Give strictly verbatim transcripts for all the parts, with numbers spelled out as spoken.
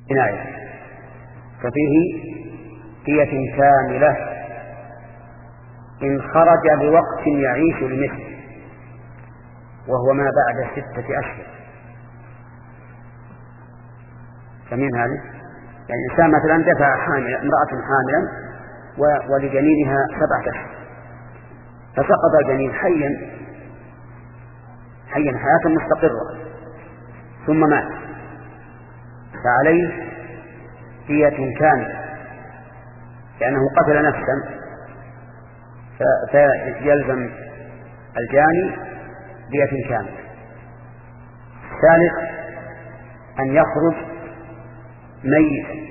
جناية، ففيه دية كاملة إن خرج لوقت يعيش لمثله، وهو ما بعد ستة أشهر. فمن هذا يعني إنسان مثلا دفع حامل امرأة حاملا ولجنينها سبعة أشهر، فسقط الجنين حيا حيا حياة مستقرة ثم مات، فعليه دية كاملة لأنه قتل نفسا، فيلزم الجاني دية كاملة. الثالث أن يخرج ميتا.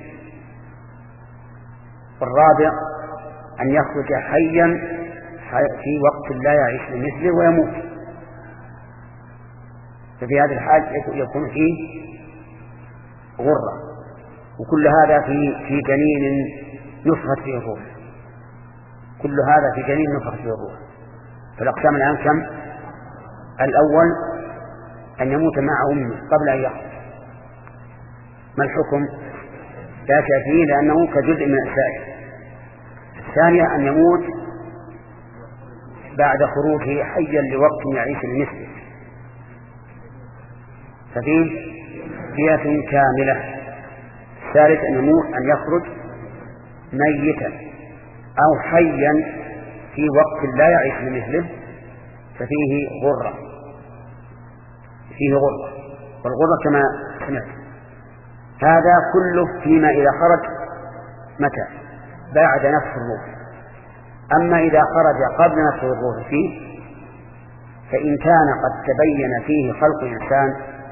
والرابع أن يخرج حيا في وقت لا يعيش لمثله ويموت، ففي هذه الحال يكون فيه غرة. وكل هذا في في جنين نفخت فيه الروح، كل هذا في جنين نفخت فيه الروح. فالأقسام الآن كم؟ الأول أن يموت مع أمه قبل أن يخرج. ما الحكم؟ لا شيء فيه لأنه كجزء من السائل. الثانية أن يموت بعد خروجه حيا لوقت يعيش لمثله، ففيه دية كاملة. الثالث أن يموت أن يخرج ميتا أو حيا في وقت لا يعيش لمثله، ففيه غرة، فيه غرة. والغرة كما سمعت هذا كله فيما إذا خرج متى؟ بعد نفخ الروح. أما إذا خرج قبل نفخ الروح فيه، فإن كان قد تبين فيه خلق إنسان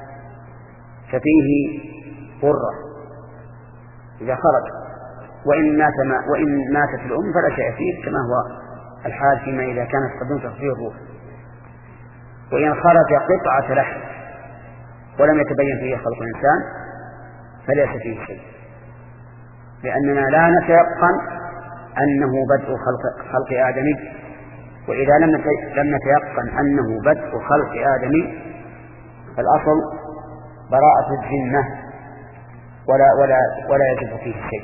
ففيه غرة إذا خرج، وإن مات ما وإن ماتت الأم فلا شيء فيه كما هو الحال فيما إذا كانت قد نفخ فيه الروح. وإن خرج قطعة لحم ولم يتبين فيه خلق إنسان فليس فيه شيء، لأننا لا نتيقن أنه بدء خلق, خلق آدمي. وإذا لم لم نتيقن أنه بدء خلق آدمي فالأصل براءة الذمة ولا ولا ولا يجب فيه شيء.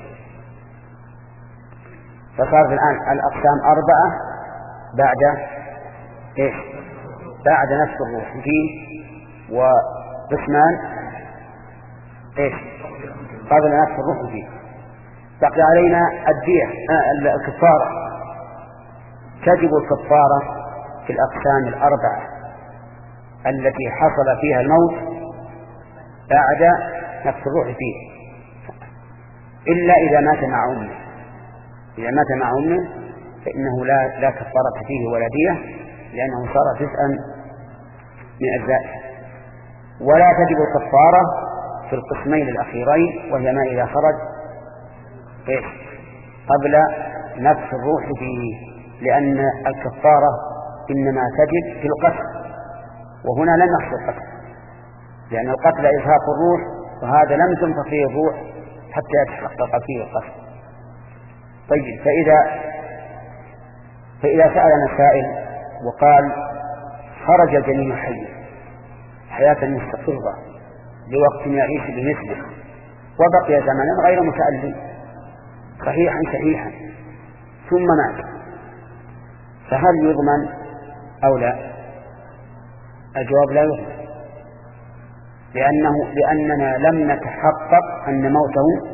فصارت الآن الأقسام أربعة بعد إيش؟ بعد نفس الروح فيه، وقسمان إيش؟ قبل نفس الروح فيه. بقي علينا الدية آه الكفارة. تجب الكفارة في الأقسام الأربعة التي حصل فيها الموت بعد نفس الروح فيه، إلا إذا مات مع أمه. إذا مات مع أمه فإنه لا لا كفارة فيه ولا دية، لأنه صار جزءا من أجزائه. ولا تجب الكفارة في القسمين الأخيرين، وهي ما إذا خرج إيه؟ قبل نفس الروح فيه، لأن الكفارة إنما تجب في القتل، وهنا لم يحصل القتل، لأن القتل إزهاق الروح، وهذا لم تنفخ فيه الروح حتى يتحقق فيه القتل. طيب، فإذا فإذا سألنا سائل وقال خرج جنين حي حياة مستقرة لوقت يعيش بمثله وبقي زمنا غير متألم صحيحا صحيحا ثم مات، فهل يضمن أو لا؟ الجواب لا يضمن، لأنه لأننا لم نتحقق أن موته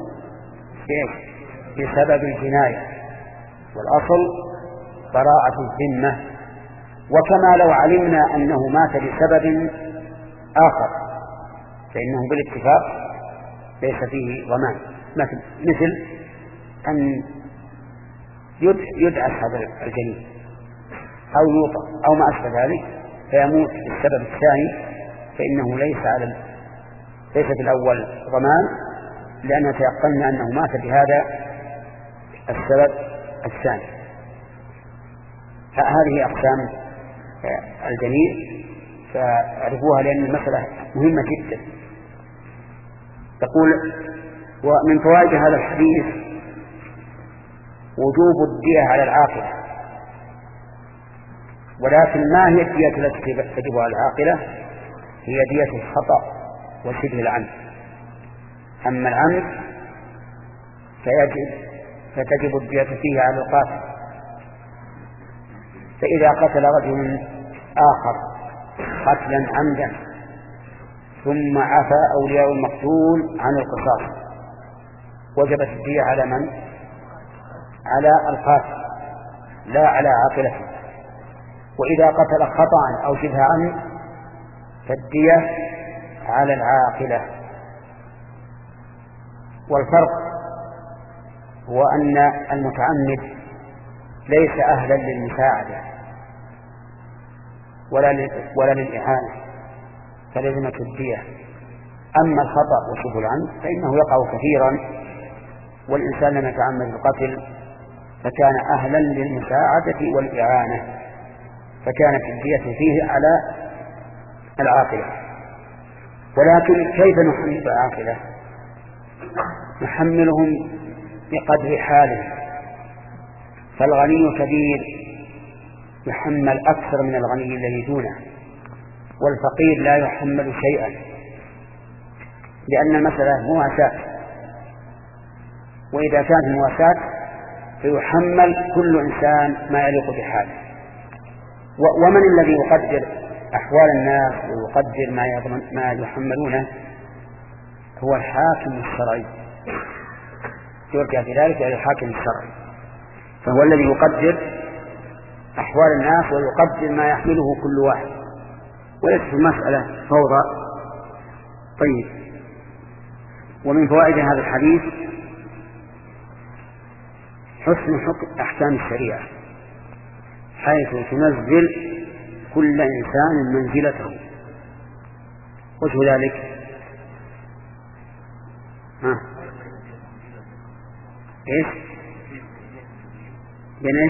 بسبب الجناية، والأصل براءة الذمة. وكما لو علمنا أنه مات بسبب آخر فإنه بالاتفاق ليس فيه ضمان، مثل أن يدعس هذا الجنين أو يوطأ أو ما أشبه ذلك فيموت بالسبب الثاني، فإنه ليس على ليس في الأول ضمان، لأن تيقنا أنه مات بهذا السبب الثاني. هذه أقسام الجنين فاعرفوها لأن المسألة مهمة جدا. تقول: ومن فوائد هذا الحديث وجوب الدية على العاقلة، ولكن ما هي الدية التي تجب على العاقلة؟ هي دية الخطأ وشبه العمد. أما العمد فيجب فتجب الدية فيه على القاتل. فإذا قتل رجل آخر قتلا عمدا ثم عفى أولياء المقتول عن القصاص وجبت الدية على من؟ على القاتل لا على عاقلته. وإذا قتل خطأ أو شبه عمد فالدية على العاقلة. والفرق هو أن المتعمد ليس أهلا للمساعدة ولا ولا للإعانة فلزمت الدية. أما الخطأ وشبه العمد فإنه يقع كثيرا، والإنسان لم يتعمد القتل فكان أهلا للمساعدة والإعانة فكانت الدية فيه على العاقلة. ولكن كيف نحمل العاقلة؟ نحملهم بقدر حاله، فالغني كبير يحمل أكثر من الغني الذي دونه، والفقير لا يحمل شيئا، لأن المسألة مواساة، وإذا كانت مواساة فيحمل كل إنسان ما يليق بحاله. ومن الذي يقدر أحوال الناس ويقدر ما ما يحملونه؟ هو الحاكم الشرعي، يرجع في ذلك إلى الحاكم الشرعي، فهو الذي يقدر أحوال الناس ويقدر ما يحمله كل واحد، وليس في المسألة فوضى. طيب، ومن فوائد هذا الحديث حسن حكم أحكام الشريعة حيث تنزل كل إنسان منزلته. وجه ذلك ها إيش بين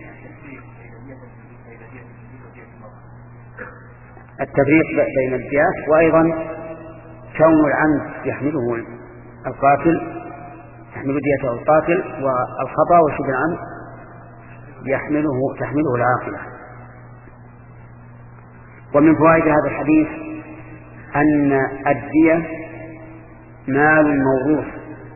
التفريق بين الديات، وأيضا كون العمد يحمله القاتل يحمل ديته القاتل، والخطأ وشبه العمد يحمله تحمله العاقلة. ومن فوائد هذا الحديث أن الدية مال موروث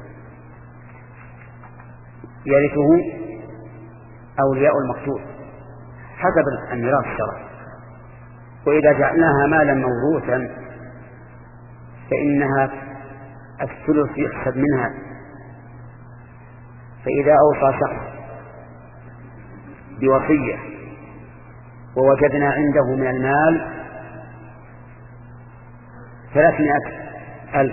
يرثه أولياء المقتول حسب الميراث الشرعي، وإذا جعلناها مالا موروثا فإنها الثلث يحسب منها. فإذا أوصى شخص بوصية ووجدنا عنده من المال ثلاثمائة ألف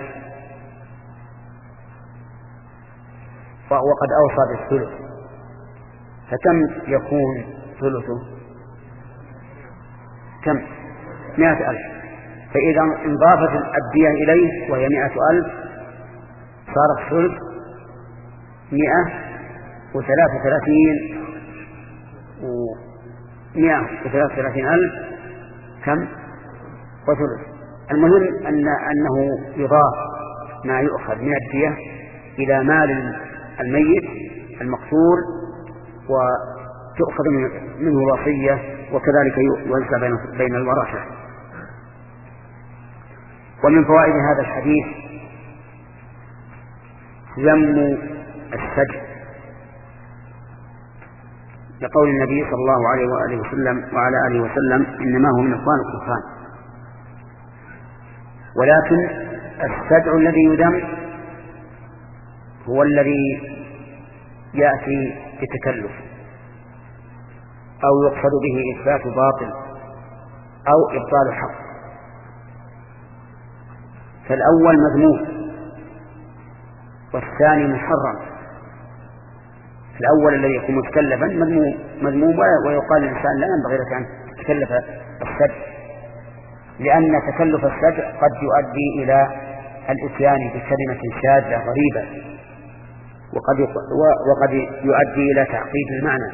وقد أوصى بالثلث، فكم يكون ثلثه؟ كم؟ مائة ألف. فإذا انضافت الدية إليه وهي مائة ألف صار الثلث مائة وثلاثة وثلاثين ومائة وثلاثة وثلاثين ألف كم؟ وثلث. المهم أن أنه يضاف ما يؤخذ من الدية إلى مال الميت المقتول وتؤخذ منه وصية، وكذلك يوزع بين الورثة. ومن فوائد هذا الحديث ذم السجن، لقول النبي صلى الله عليه وآله وسلم وعلى آله وسلم إنما هو من إخوان الكفار. ولكن السجع الذي يذم هو الذي يأتي بتكلف أو يقصد به إثبات باطل أو إبطال حق، فالأول مذموم والثاني محرم. الأول الذي يكون متكلفا مذموم مذموم ويقال للإنسان لا ينبغي لك أن تتكلف السجع، لأن تكلف السجع قد يؤدي إلى الإتيان بكلمة شاذة غريبة، وقد وقد يؤدي إلى تعقيد المعنى.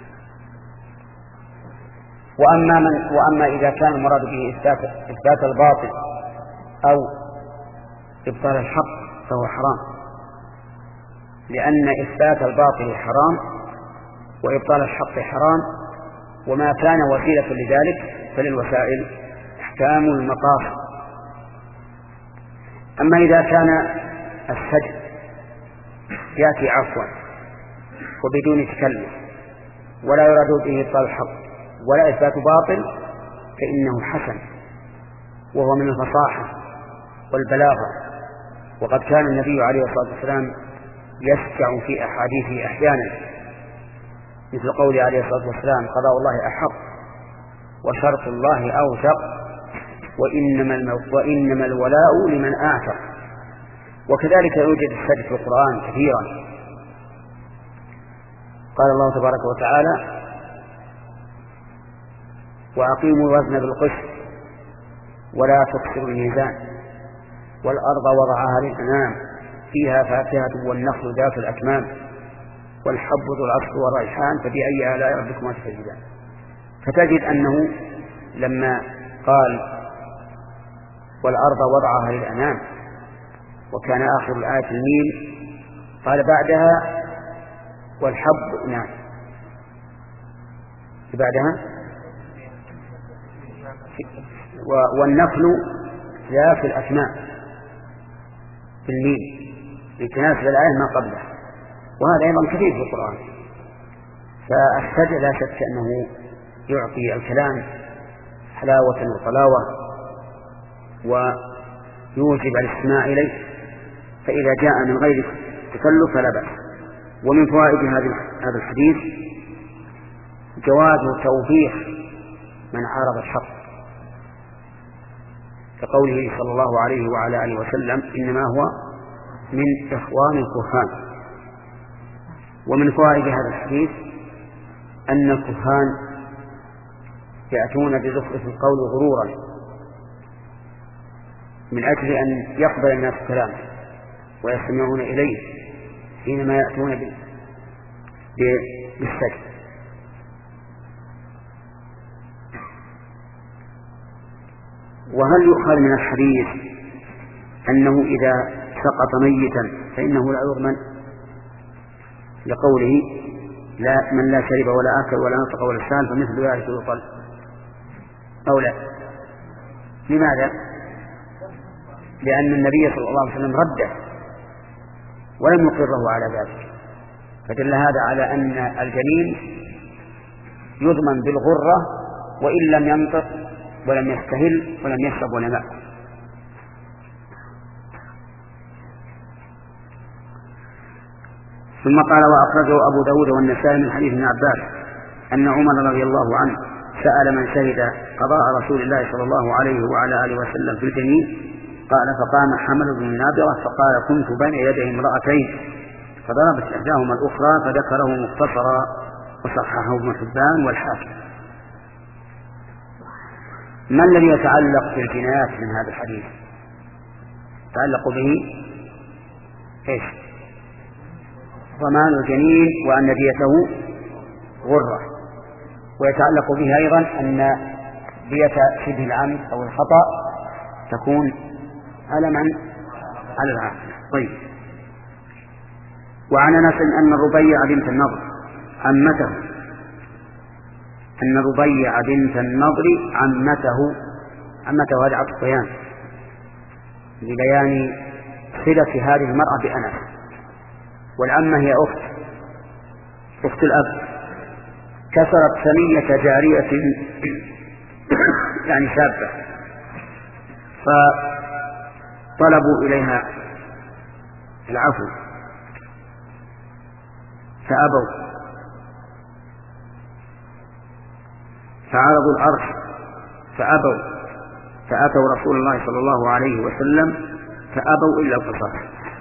وأما من وأما إذا كان المراد به إثبات إثبات الباطل أو إبطال الحق فهو حرام، لأن إثبات الباطل حرام وإبطال الحق حرام، وما كان وسيلة لذلك فللوسائل أحكام المقاصد. أما إذا كان السجد يأتي عفوا وبدون تكلف ولا يراد به إبطال الحق ولا إثبات باطل فإنه حسن، وهو من الفصاحة والبلاغة. وقد كان النبي عليه الصلاة والسلام يسجع في أحاديثه أحيانا، مثل قوله عليه الصلاة والسلام: قضاء الله أحق وشرط الله أوثق وإنما, وإنما الولاء لمن أعتق. وكذلك يوجد السجد في القرآن كثيرا. قال الله تبارك وتعالى: وأقيموا الوزن بالقسط ولا تخسروا الميزان والأرض وضعها للأنام فيها فاكهة والنخل ذات الأكمام والحب ذو العصف والريحان فبأي آلاء ربكما تكذبان. فتجد أنه لما قال والأرض وضعها للأنام وكان آخر الآية الميم قال بعدها والحب نعم بعدها والنخل ذات الأكمام في الميم لتناسب الآية ما قبله، وهذا أيضا كثير في القرآن. فالسجع لا شك أنه يعطي الكلام حلاوة وطلاوة ويوجب الاستماع إليه، فإذا جاء من غير تكلف فلا بأس. ومن فوائد هذا الحديث جواز توبيخ من عارض الحق، كقوله صلى الله عليه وعلى آله وسلم: إنما هو من إخوان الكهان. ومن فوائد هذا الحديث أن الكهان يأتون بزخرف القول غرورا من أجل أن يقبل الناس كلامه ويستمعون إليه حينما يأتون بالسجد. وهل يؤخذ من الحديث أنه إذا سقط ميتا فإنه لا يضمن، لقوله: لا من لا شرب ولا أكل ولا نطق ولا سال فمثل ذلك يقال، أو لا؟ لماذا؟ لأن النبي صلى الله عليه وسلم رده ولم يقره على ذلك، فدل هذا على أن الجنين يضمن بالغرة وإن لم ينطق ولم يستهل ولم يشرب ولا ماء. ثم قال: وأخرجه أبو داود والنسائي من حديث ابن عباس أن عمر رضي الله عنه سأل من شهد قضاء رسول الله صلى الله عليه وعلى آله وسلم في الجنين، قال: فقام حمل بن نابرة فقال: كنت بين يدي امرأتين فضربت إحداهما الأخرى، فذكره مختصرا وصححه ابن حبان والحاكم. ما الذي يتعلق بالجنايات من هذا الحديث؟ يتعلق به ايش؟ ضمان الجنين وأن ديته غرة، ويتعلق به أيضا أن دية شبه العمد أو الخطأ تكون على من؟ على العاقل. طيب. وعن أنس أن الربيع بنت النضر عمته أن الربيع بنت النضر عمته عمته هذا عطف بيان لبيان صلة هذه المرأة بأنس، والعمة هي أخت أخت الأب، كسرت ثنية جارية يعني شابة، فطلبوا إليها العفو فأبوا، فعرضوا العرش فأبوا، فأتوا رسول الله صلى الله عليه وسلم فأبوا إلا القصاص.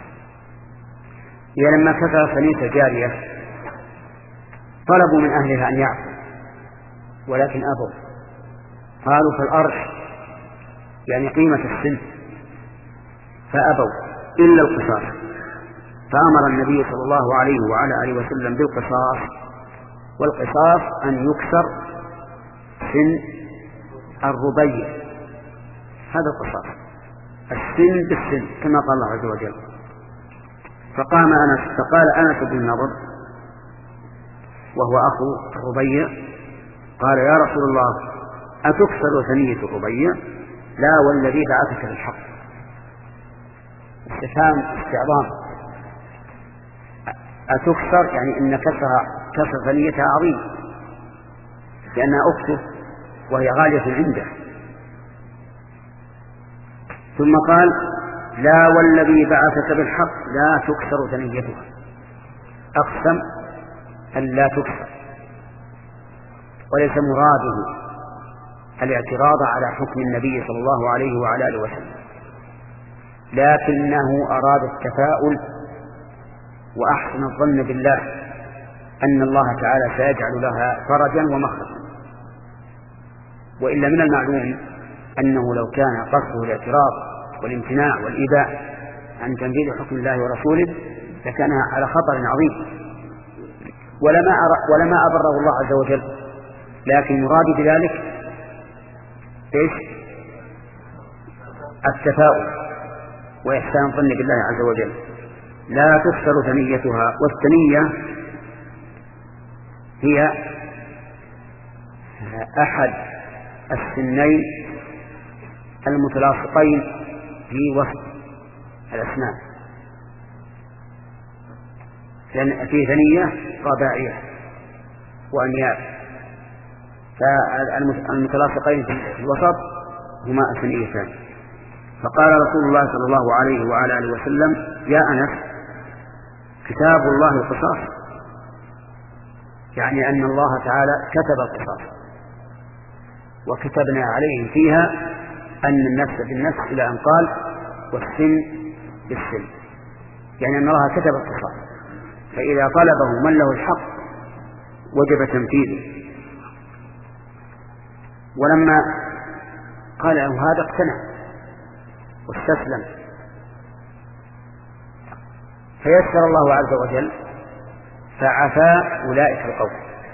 هي لما كسر ثنية جارية طلبوا من أهلها أن يعفوا ولكن أبوا، قالوا فالأرش يعني قيمة السن، فأبوا إلا القصاص، فأمر النبي صلى الله عليه وعلى آله وسلم بالقصاص، والقصاص أن يكسر سن الربيع، هذا القصاص، السن بالسن كما قال الله عز وجل. فقام أنس فقال أنس بن النضر وهو أخو الربيع قال: يا رسول الله أتكسر ثنية الربيع؟ لا والذي بعثك بالحق. استفهام استعظام. أتكسر يعني إن كسرها كسر ثنيتها عظيم لأنها أخته وهي غالية عنده. ثم قال لا والذي بعثك بالحق لا تكسر ثنيتها، أقسم أن لا تكسر، وليس مراده الاعتراض على حكم النبي صلى الله عليه وعلى آله وسلم، لكنه أراد التفاؤل وأحسن الظن بالله أن الله تعالى سيجعل لها فرجا ومخرجا. وإلا من المعلوم أنه لو كان قصده الاعتراض والامتناع والإيذاء عن تنفيذ حكم الله ورسوله لكان على خطر عظيم ولما ولما أبره الله عز وجل، لكن مراد بذلك إيش؟ التفاؤل وإحسان الظن بالله عز وجل. لا تكسر ثنيتها، والثنية هي أحد السنين المتلاصقين في وسط الأسنان، لأن في ثنية رباعية وأنياب، فالمتلاصقين في الوسط هما الثنيتان. فقال رسول الله صلى الله عليه وعلى آله وسلم يا أنس كتاب الله القصاص، يعني أن الله تعالى كتب القصاص وكتبنا عليهم فيها أن النفس بالنفس إلى أن قال والسن بالسن، يعني أن الله كتب القصاص، فإذا طلبه من له الحق وجب تنفيذه. ولما قال له هذا اقتنع واستسلم، فيسر الله عز وجل فعفا أولئك القوم.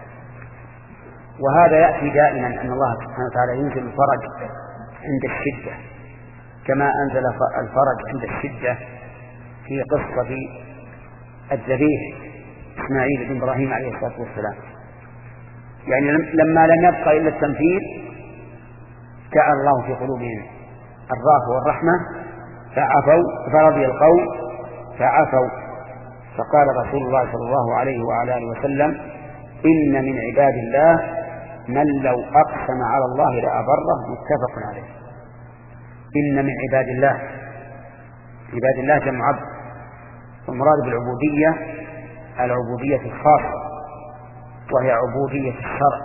وهذا يأتي دائما أن الله سبحانه وتعالى ينزل الفرج عند الشدة، كما أنزل الفرج عند الشدة في قصة الذبيح إسماعيل بن إبراهيم عليه الصلاة والسلام، يعني لما لم يبقى إلا التنفيذ جعل الله في قلوبهم الرأفة والرحمة فعفوا، فرضي القوم فعفوا. فقال رسول الله صلى الله عليه وعلى آله وسلم إن من عباد الله من لو أقسم على الله لأبره، متفق عليه. إن من عباد الله، عباد الله جمع عبد، والمراد بالعبودية العبودية الخاصة وهي عبودية الشرع،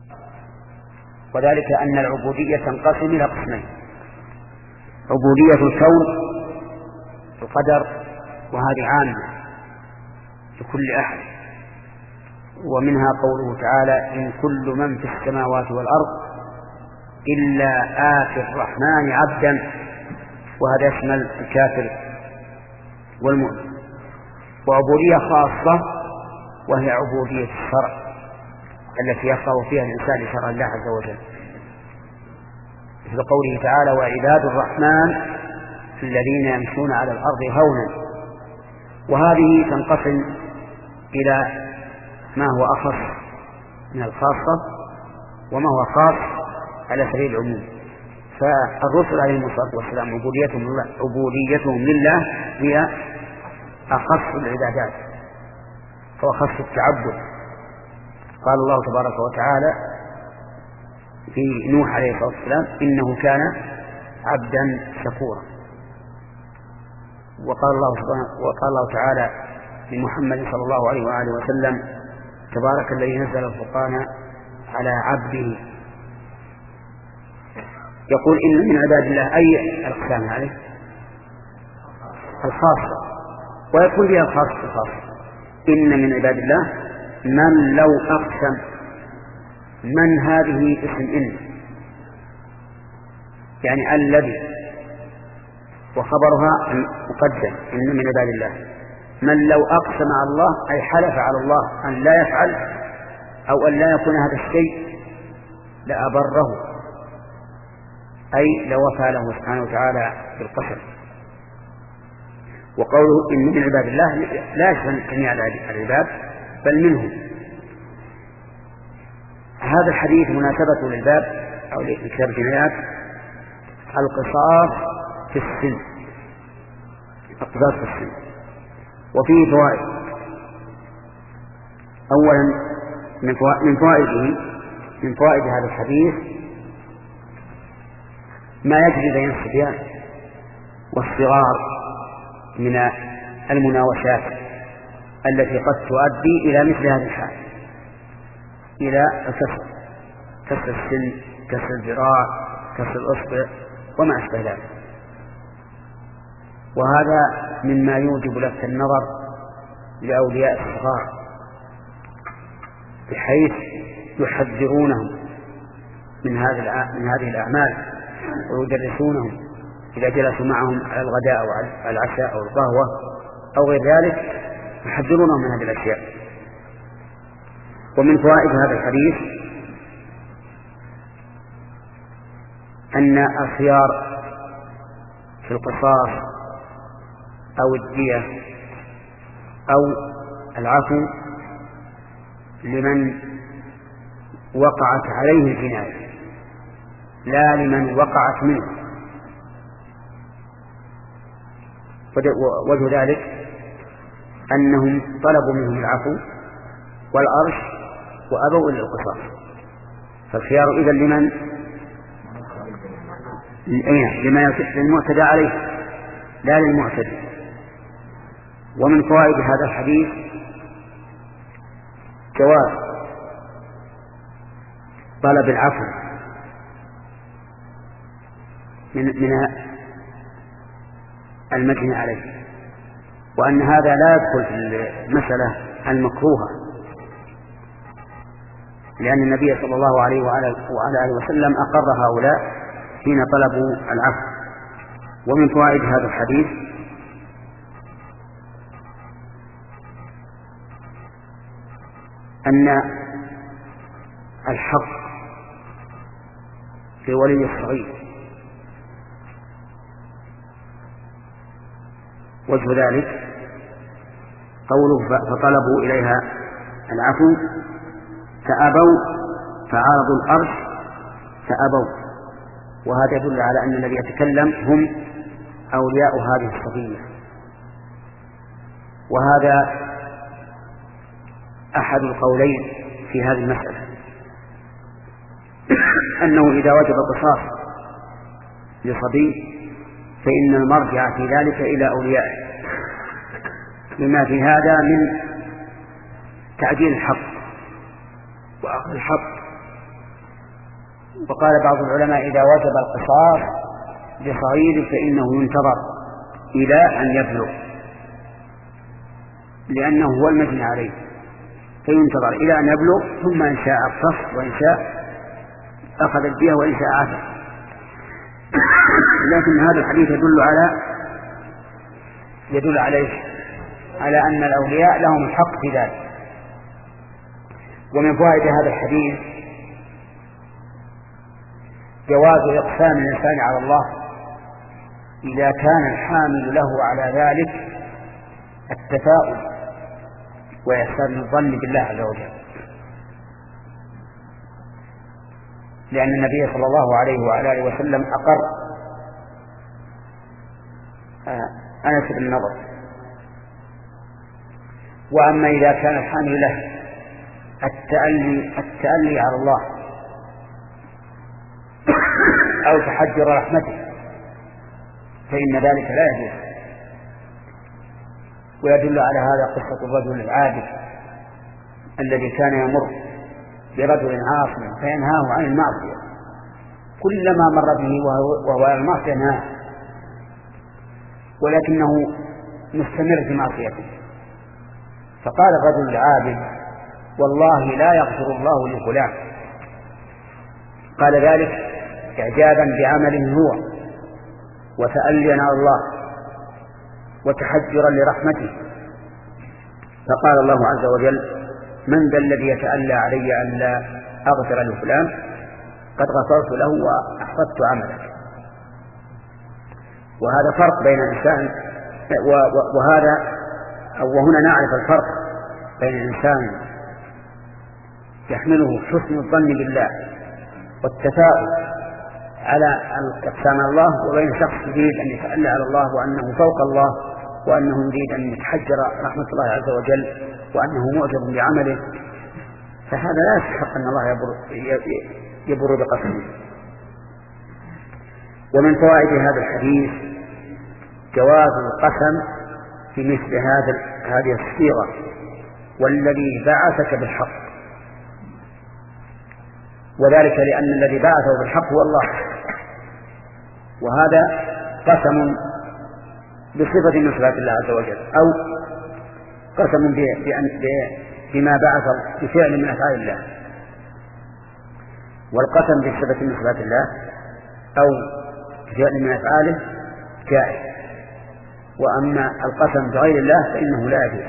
وذلك أن العبودية تنقسم إلى قسمين: عبودية الكون القدر، وهذه عامة لكل أحد، ومنها قوله تعالى إن كل من في السماوات والأرض إلا آتي الرحمن عبدا، وهذا يشمل الكافر والمؤمن. وعبودية خاصة وهي عبودية الشرع التي يخضع فيها الإنسان لشرع الله عز وجل، مثل قوله تعالى وعباد الرحمن الذين يمشون على الأرض هونا. وهذه تنقسم إلى ما هو أخص من الخاصة وما هو خاص على سبيل العموم. فالرسل عليهم الصلاة والسلام عبوديتهم لله, عبوديتهم لله هي أخص العبادات وأخص التعبد. قال الله تبارك وتعالى في نوح عليه الصلاة والسلام إنه كان عبدا شكورا. وقال الله سبحانه وقال الله تعالى لمحمد صلى الله عليه وآله وسلم تبارك الذي نزل الفرقان على عبده. يقول إن من عباد الله أي الأقسام عليه الخاصة، ويكون بها الخاصة الخاصة. إن من عباد الله من لو أقسم، من هذه اسم إن، يعني الذي، وخبرها مقدم إن من عباد الله. من لو أقسم على الله أي حلف على الله أن لا يفعل أو أن لا يكون هذا الشيء لأبره، أي لوفى له سبحانه وتعالى بالقسم. وقوله إن من عباد الله لا يشمل جميع العباد بل منهم. هذا الحديث مناسبة للباب أو لكتاب الجنايات القصاص في السن، اقتصاص في السن. وفيه فوائد. أولا من فوائده من فوائد هذا الحديث ما يجري بين الصبيان والصغار من المناوشات التي قد تؤدي إلى مثل هذه الحال، إلى الكسر، كسر السن، كسر الذراع، كسر الأصبع وما أشبه ذلك. وهذا مما يوجب لفت النظر لأولياء الصغار، بحيث يحذرونهم من هذه من هذه الأعمال، ويدرسونهم إذا جلسوا معهم على الغداء أو على العشاء أو القهوة أو غير ذلك، يحذرونهم من هذه الأشياء. ومن فوائد هذا الحديث أن الخيار في القصاص أو الدية أو العفو لمن وقعت عليه الجناية، لا لمن وقعت منه. وجه ذلك أنهم طلبوا منهم العفو والأرش وأبوا إلى القصاص، فالخيار إذن لمن للمعتدى عليه لا للمعتدي. ومن فوائد هذا الحديث جواز طلب العفو من من المجني عليه، وأن هذا لا يدخل في المسألة المكروهة، لأن النبي صلى الله عليه وعلى آله وسلم أقر هؤلاء حين طلبوا العفو. ومن فوائد هذا الحديث أن الحق لولي الصغير، وجه ذلك قوله فطلبوا إليها العفو فأبوا، فعارضوا الأرش فأبوا، وهذا يدل على أن الذي يتكلم هم أولياء هذه الصبية. وهذا أحد القولين في هذه المسألة، أنه إذا وجب القصاص لصبي فإن المرجع في ذلك إلى أوليائه، لما في هذا من تعجيل الحق وأخذ الحق. وقال بعض العلماء إذا وجب القصاص لصغير فإنه ينتظر إلى أن يبلغ، لأنه هو المجني عليه، فينتظر إلى أن يبلغ، ثم إن شاء اقتص وإن شاء أخذ الدية وإن شاء عفا. لكن هذا الحديث يدل على يدل عليه على أن الأولياء لهم الحق في ذلك. ومن فوائد هذا الحديث جواز إقسام الإنسان على الله إذا كان الحامل له على ذلك التفاؤل وإحسان الظن بالله عز وجل، لأن النبي صلى الله عليه وعلى آله وسلم أقر أنس بن النضر. وأما إذا كان الحامل له التألي, التألي على الله أو تحجر رحمته فإن ذلك لا يجوز. ويدل على هذا قصة الرجل العابد الذي كان يمر برجل عاصم فينهاه عن المعصية، كلما مر به وهو على المعصية نهاه، ولكنه مستمر في معصيته. فقال الرجل العابد والله لا يغفر الله لفلان، قال ذلك إعجابا بعمله هو وتأليا على الله وتحجرا لرحمته. فقال الله عز وجل من ذا الذي يتألى علي أن لا أغفر لفلان قد غفرت له وأحبطت عمله. وهذا فرق بين الإنسان وهذا وهنا نعرف الفرق بين الإنسان يحمله حسن الظن بالله والتفاؤل على الإقسام على الله، وبين شخص يريد أن يتألى على الله وأنه فوق الله وأنه يريد أن يتحجر رحمة الله عز وجل وأنه معجب بعمله، فهذا لا يستحق أن الله يبر, يبر بقسمه. ومن فوائد هذا الحديث جواز القسم في مثل هذا هذه الصيغة: والذي بعثك بالحق، وذلك لأن الذي بعثه بالحق هو الله، وهذا قسم بصفة من صفات الله عز وجل، أو قسم بما بعث بفعل من أفعال الله. والقسم بصفة من صفات الله أو بفعل من أفعاله جائز، وأما القسم بغير الله فإنه لا يجوز.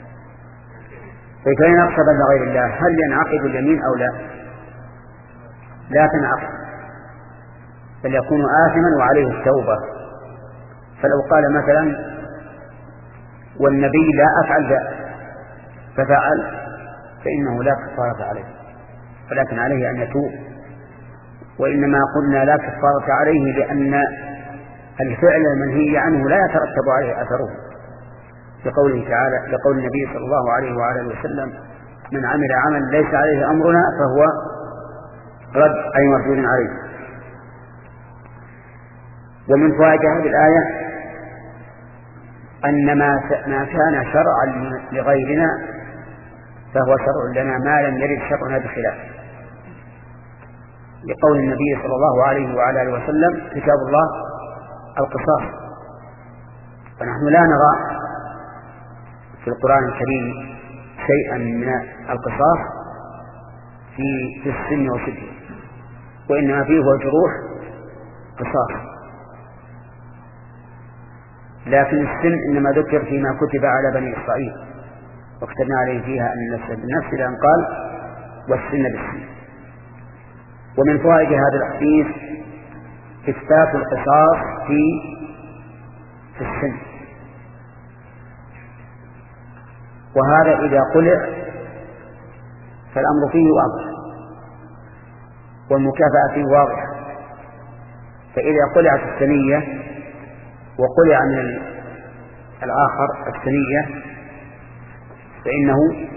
فإذا يقسم بغير الله هل ينعقد اليمين أو لا؟ لا تنعقد، بل يكون آثما وعليه التوبة. فلو قال مثلا والنبي لا أفعل ذلك ففعل فإنه لا كفارة عليه، ولكن عليه أن يتوب. وإنما قلنا لا كفارة عليه لأن الفعل المنهي عنه لا يترتب عليه أثره، لقوله تعالى لقول النبي صلى الله عليه وعلى اله وسلم: من عمل عمل ليس عليه أمرنا فهو رد، أي مردود عليه. ومن فوائد هذه الآية أن ما كان شرعا لغيرنا فهو شرع لنا ما لم يرد شرعنا بخلاف، لقول النبي صلى الله عليه وعلى اله وسلم: كتاب الله القصاص. فنحن لا نرى في القرآن الكريم شيئا من القصاص في في السن والشبه، وإنما فيه هو الجروح قصاص، لكن السن إنما ذكر فيما كتب على بني إسرائيل، وكتبنا عليه فيها أن النفس بالنفس لأن قال: والسن بالسن. ومن فوائد هذا الحديث إثبات القصاص في في السن، وهذا إذا قلع فالأمر فيه واضح والمكافأة فيه واضحة. فإذا قلعت الثنية وقلع من الآخر الثنية فإنه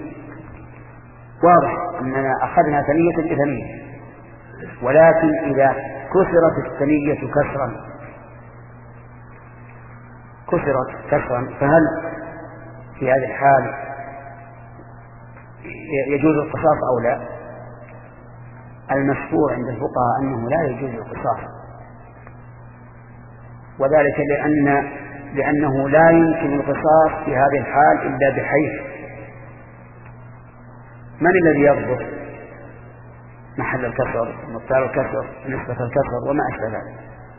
واضح أننا أخذنا ثنية بثنية، ولكن إذا كسرت الثنية كسرا كسرت كسرا فهل في هذه الحال يجوز القصاص أو لا؟ المشهور عند الفقهاء أنه لا يجوز القصاص، وذلك لأن لأنه لا يمكن القصاص في هذه الحال إلا بحيث من الذي يضبط محل الكسر، مقدار الكسر، نسبة الكسر وما أشبه ذلك.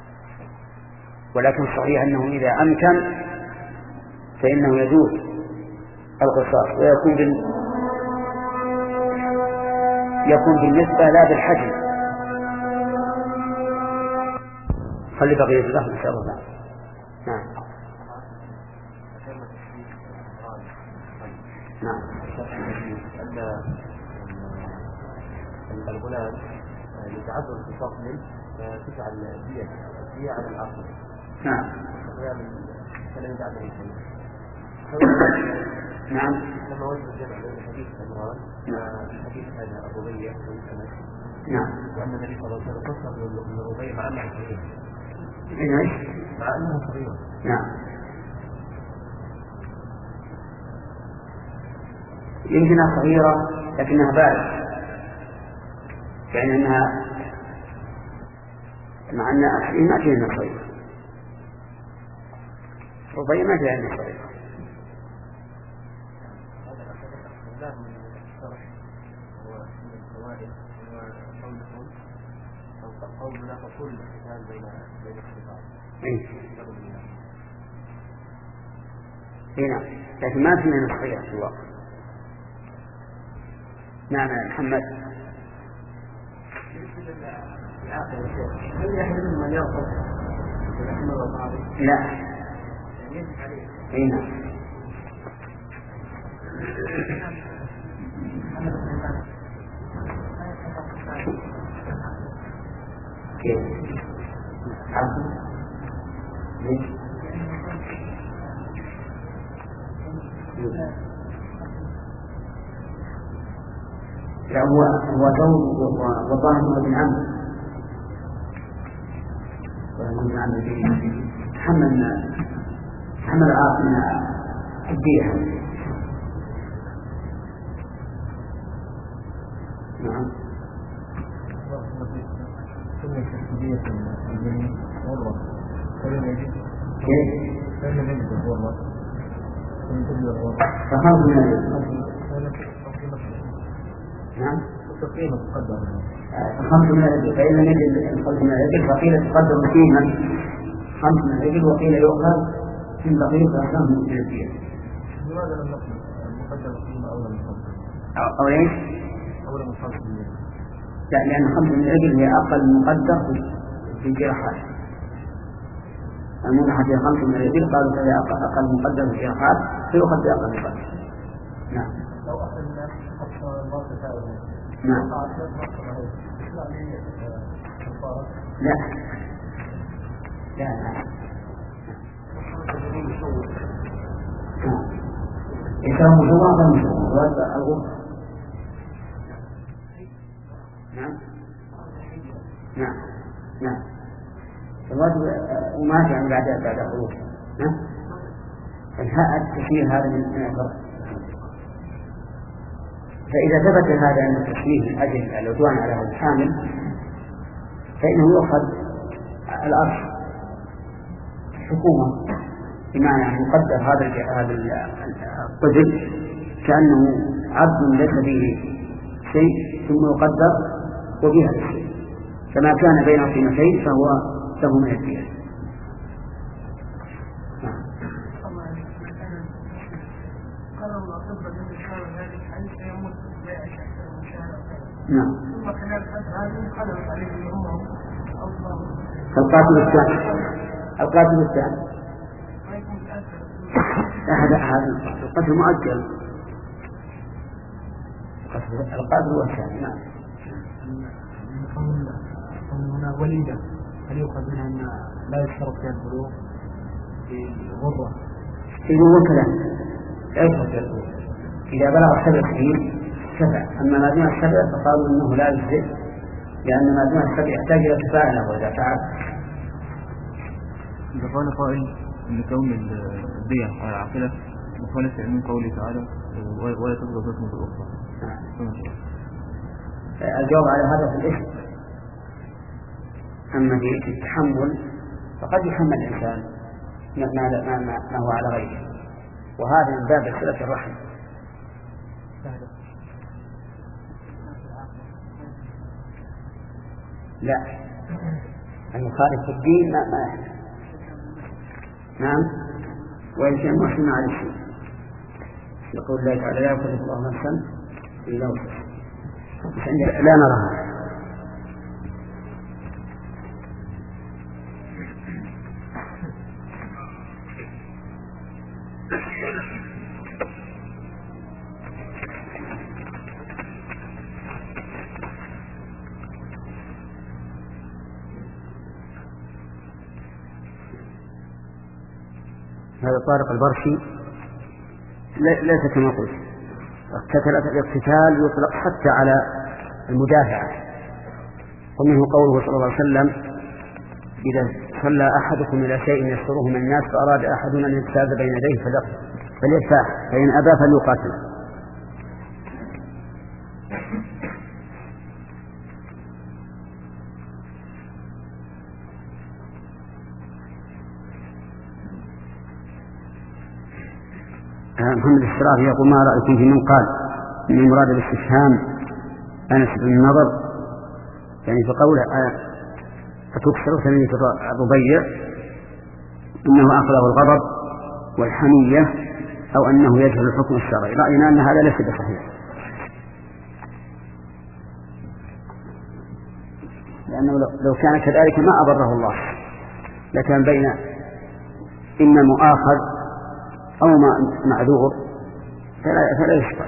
ولكن صحيح أنه إذا أمكن فإنه يجوز القصاص، ويكون بال... يكون بالنسبة لا بالحجم. خلي بقية الله إن شاء الله. نعم نعم. الغلام يتعذر القصاص منه تجعل الدية الدية على العقل. نعم. فلا يتعذر الشيء. نعم. لما وجد الجمع بين حديث عمران وحديث هذا الربيع والسند. نعم. وأن النبي صلى الله عليه وسلم قصر من الربيع مع أنها صغيرة. إيش؟ مع أنها صغيرة. نعم. يمكنها صغيرة لكنها بالغة، يعني أنها مع أن أحيي ما فيها أنها صغيرة، ربيع ما فيها أنها صغيرة. قول لا تقول القتال بين بين الخطاب. اي نعم، لكن ما في من الصغيرة في الواقع. نعم يا محمد. هل يحرم من يأخذ لا. اي نعم. كيف؟ ليش؟ لا هو هو زوج وظاهر ابن عم ابن عم تحمل تحمل عاص من الدية. نعم. كيف؟ فخمس من نعم خمس من الإبل، فإن لم يجد خمس من الإبل فقيل تقدم قيمة خمس من الإبل وقيل يؤخذ في البقية فأخذ من الدية. لماذا لم نقل المقدم قيمة أو لم يقدم؟ أو إيش؟ أو لم يقدم؟ لا، لأن خمس من الإبل هي أقل مقدر في الجراحات. المنحة هي خمس من الإبل قالوا فهي أقل مقدر في الجراحات فيؤخذ بأقل مقدر. نعم. لو أخذ الناس أكثر الناس تساوي. نعم. لا لا لا يساوي مشروع مشروع الغرفة. نعم نعم نعم الواجب وما يعني بعد بعد خروج. نعم الهاء التشبيه هذا من الفرق. فإذا ثبت هذا أن التشبيه من أجل العدوان على الحامل فإنه يؤخذ الأرش حكومة، بمعنى أن يقدر هذا هذا الطفل كأنه عبد ليس به شيء ثم يقدر وبها الشيء، فما كان بين قيمتين فهو له من الدية. نعم. القاتل الثاني القاتل الثاني هذا هذا القتل مؤجل. القاتل هو الثاني. نعم. هنا وليدة هل يؤخذ منها أن لا يشترط فيها البلوغ بغرة؟ إذا هو كلام لا يشترط فيها البلوغ. إذا بلغ سبع سنين شفع، أما ما دون السبع فقالوا إنه لا يجزئ، لأن ما دون السبع يحتاج إلى تفاعله، وإذا فعل. إذا قال قائل إن كون الدية على عاقلة مخالف من قوله تعالى ولا تبغى ذاتهم بالأخرى. الجواب على هذا في الإثم. أما في التحمل فقد يحمل الإنسان ما, ما, ما هو على غيره، وهذا من باب صلة الرحم. لا، المخالف في الدين ما ما يحمل. نعم. وإن كان محسن على الشيء يقول الله تعالى لا يكلف الله نفسا إلا وسعها. لا نراها. هذا طارق البرشي ليس كما قلت. الاقتتال يطلق حتى على المدافعة، ومنه قوله صلى الله عليه وسلم إذا صلى أحدكم إلى شيء يستره من الناس فأراد أحدنا أن يجتاز بين يديه فليدفعه، فإن أبى فليقاتله. محمد الشراف يقول ما رأيكم في من قال إن مراد الاستفهام أنس بن النضر، يعني في قوله فتكسر ثمانية الربيع إنه أخذه الغضب والحمية أو أنه يجهل الحكم الشرعي. رأينا أن هذا ليس بصحيح، لأنه لو كان كذلك ما أضره الله، لكان بين إما مؤاخذ أو معذور فلا, فلا يشترط.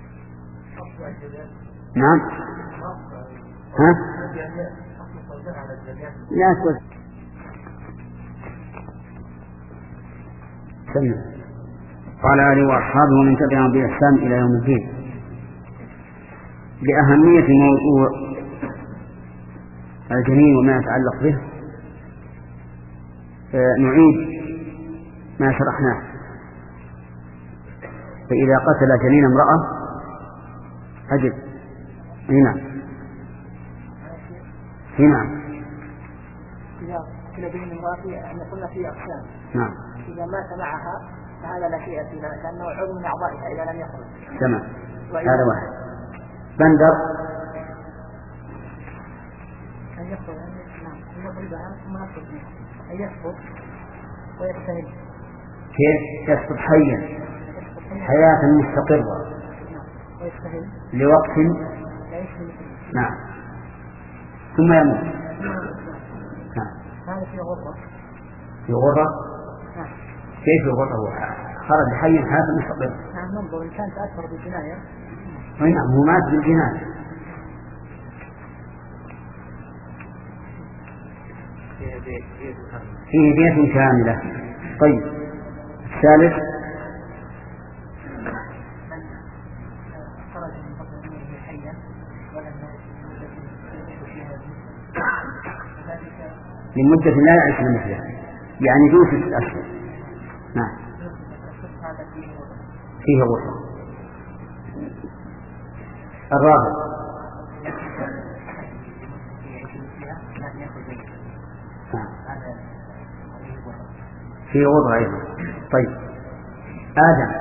نعم. ها؟ ناس سمع قال علي وأصحابه ومن تبعهم بإحسان إلى يوم الدين. لأهمية موضوع الجنين وما يتعلق به نعيد ما شرحناه. فإذا قتل جنين امرأة أجب هنا هنا إذا قتل جنين امرأة أن قلنا فيه أقسام. نعم. إذا مات معها فهذا لا شيء فيه لأنه عضو من أعضائها إذا لم يخرج. تمام. هذا واحد. بندر أن يخرج أن يضربها ثم يخرج منها أن يسقط ويستهل. كيف يسقط حيا حياة مستقرة ويستهل لوقت نعم ثم يموت. نعم. هذا في غرة. في غرة. نعم. كيف غرة خرج حيا حياة مستقرة؟ نعم ننظر إن كان تأثر بالجناية. نعم هو مات بالجناية. فيه دية كاملة. طيب الثالث لمدة لا يعيش مثلها يعني دون ستة أشهر. نعم فيه غرفة. الرابع في وضع أيضا. طيب آدم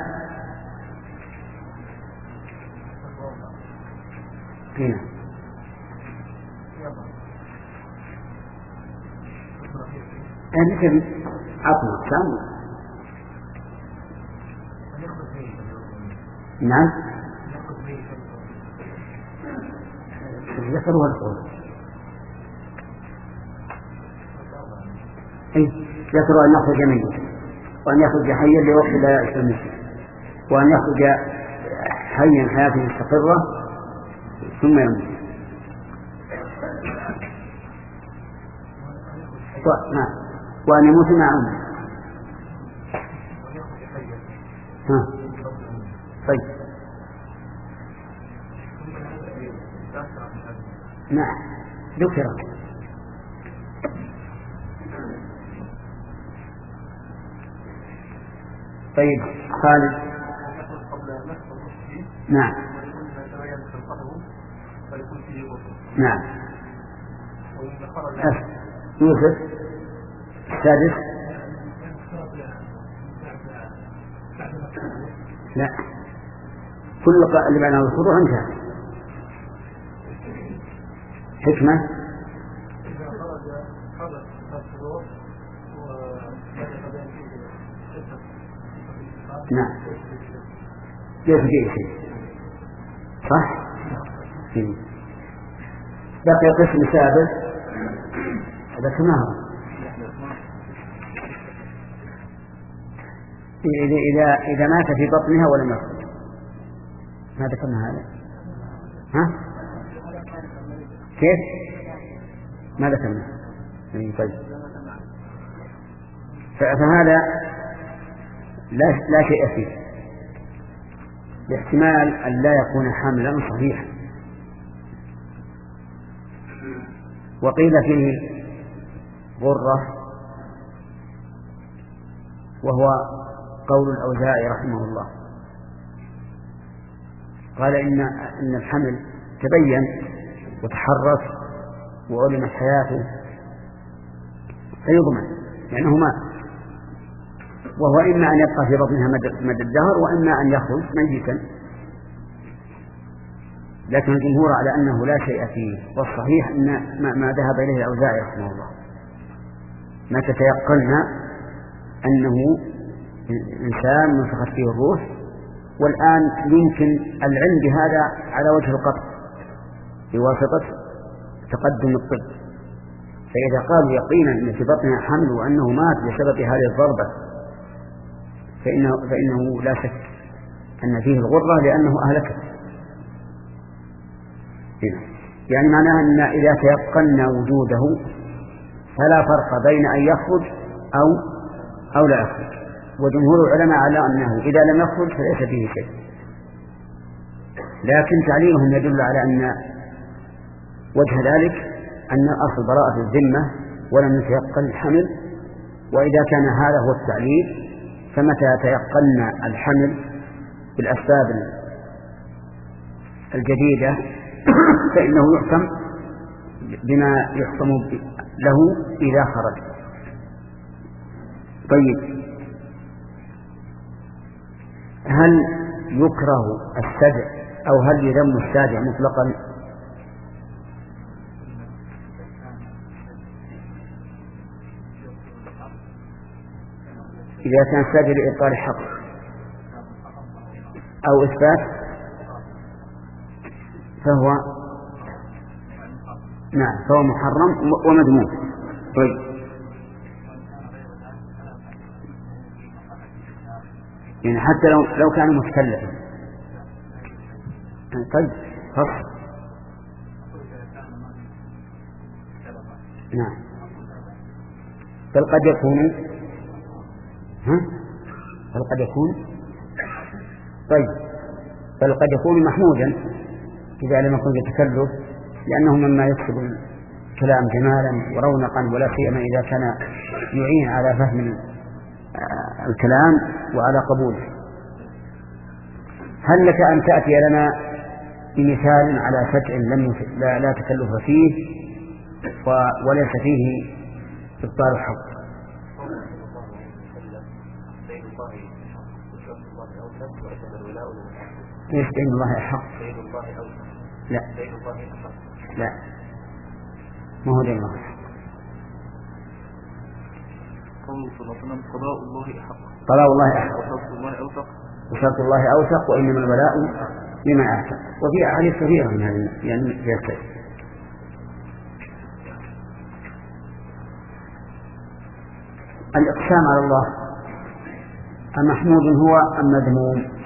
هنا أنت عطنا كم نعم ذكروا القول أي ذكروا أن يخرج ميتا وأن يخرج حيا لوقت لا يعيش المسلم وأن يخرج حيا حياة مستقرة ثم يموت. نعم وأن يموت مع أمه. ها طيب نعم ذكرت. طيب خالد. نعم نعم يوسف السادس. لا كل اللي بعد الخروج انتهى. حكمة نعم ليس فيه شيء صح. بقي قسم سادس هذا كما إذا إذا إذا مات في بطنها ولم يخرج ما ذكرنا هذا. ها كيف ما ذكرنا. طيب فهذا لا لا شيء فيه باحتمال أن لا يكون حاملا صحيحا. وقيل فيه غرة وهو قول الأوزاعي رحمه الله قال إن إن الحمل تبين وتحرك وعلمت حياته فيضمن لأنه مات وهو إما أن يبقى في بطنها مدى الدهر وإما أن يخرج ميتا. لكن الجمهور على أنه لا شيء فيه والصحيح أن ما ذهب إليه الأوزاعي رحمه الله ما تتيقن أنه إنسان نفخت فيه الروح. والآن يمكن العلم بهذا على وجه القطع بواسطة تقدم الطب. فإذا قالوا يقينا أن في بطنها حمل وأنه مات بسبب هذه الضربة فإنه, فإنه لا شك أن فيه الغرة لأنه أهلكت. يعني معناه أن إذا تيقنا وجوده فلا فرق بين أن يخرج أو أو لا يخرج. وجمهور العلماء على أنه إذا لم يخرج فليس فيه شيء، لكن تعليلهم يدل على أن وجه ذلك أن الأصل براءة الذمة ولم يتيقن الحمل، وإذا كان هذا هو التعليل فمتى تيقن الحمل بالأسباب الجديدة فإنه يحكم بما يحكم له إذا خرج. طيب، هل يكره السجع أو هل يذم الساجع مطلقا؟ إذا كان الساجع لإبطال حق أو إثبات فهو نعم فهو محرم ومذموم. طيب، يعني حتى لو لو كان متكلفا. طيب، فصل. نعم، بل قد يكون ها بل قد يكون طيب بل قد يكون محمودا إذا لم يكن يتكلف، لأنه مما يكسب الكلام جمالا ورونقا، ولا سيما إذا كان يعين على فهم الكلام وعلى قبوله. هل لك أن تأتي لنا بمثال على سجع لم لا, لا تكلف فيه وليس فيه إبطال الحق؟ ليس دين الله أحق؟ لا لا ما هو دين الله أحق. قضاء الله أحق قضاء الله أحق وشرط الله أوثق وشرط الله أوثق وإنما الولاء لمن أعتق. وفي أحاديث كثيرة من هذا يعني يرتد. الإقسام على الله أمحمود هو أم مذموم؟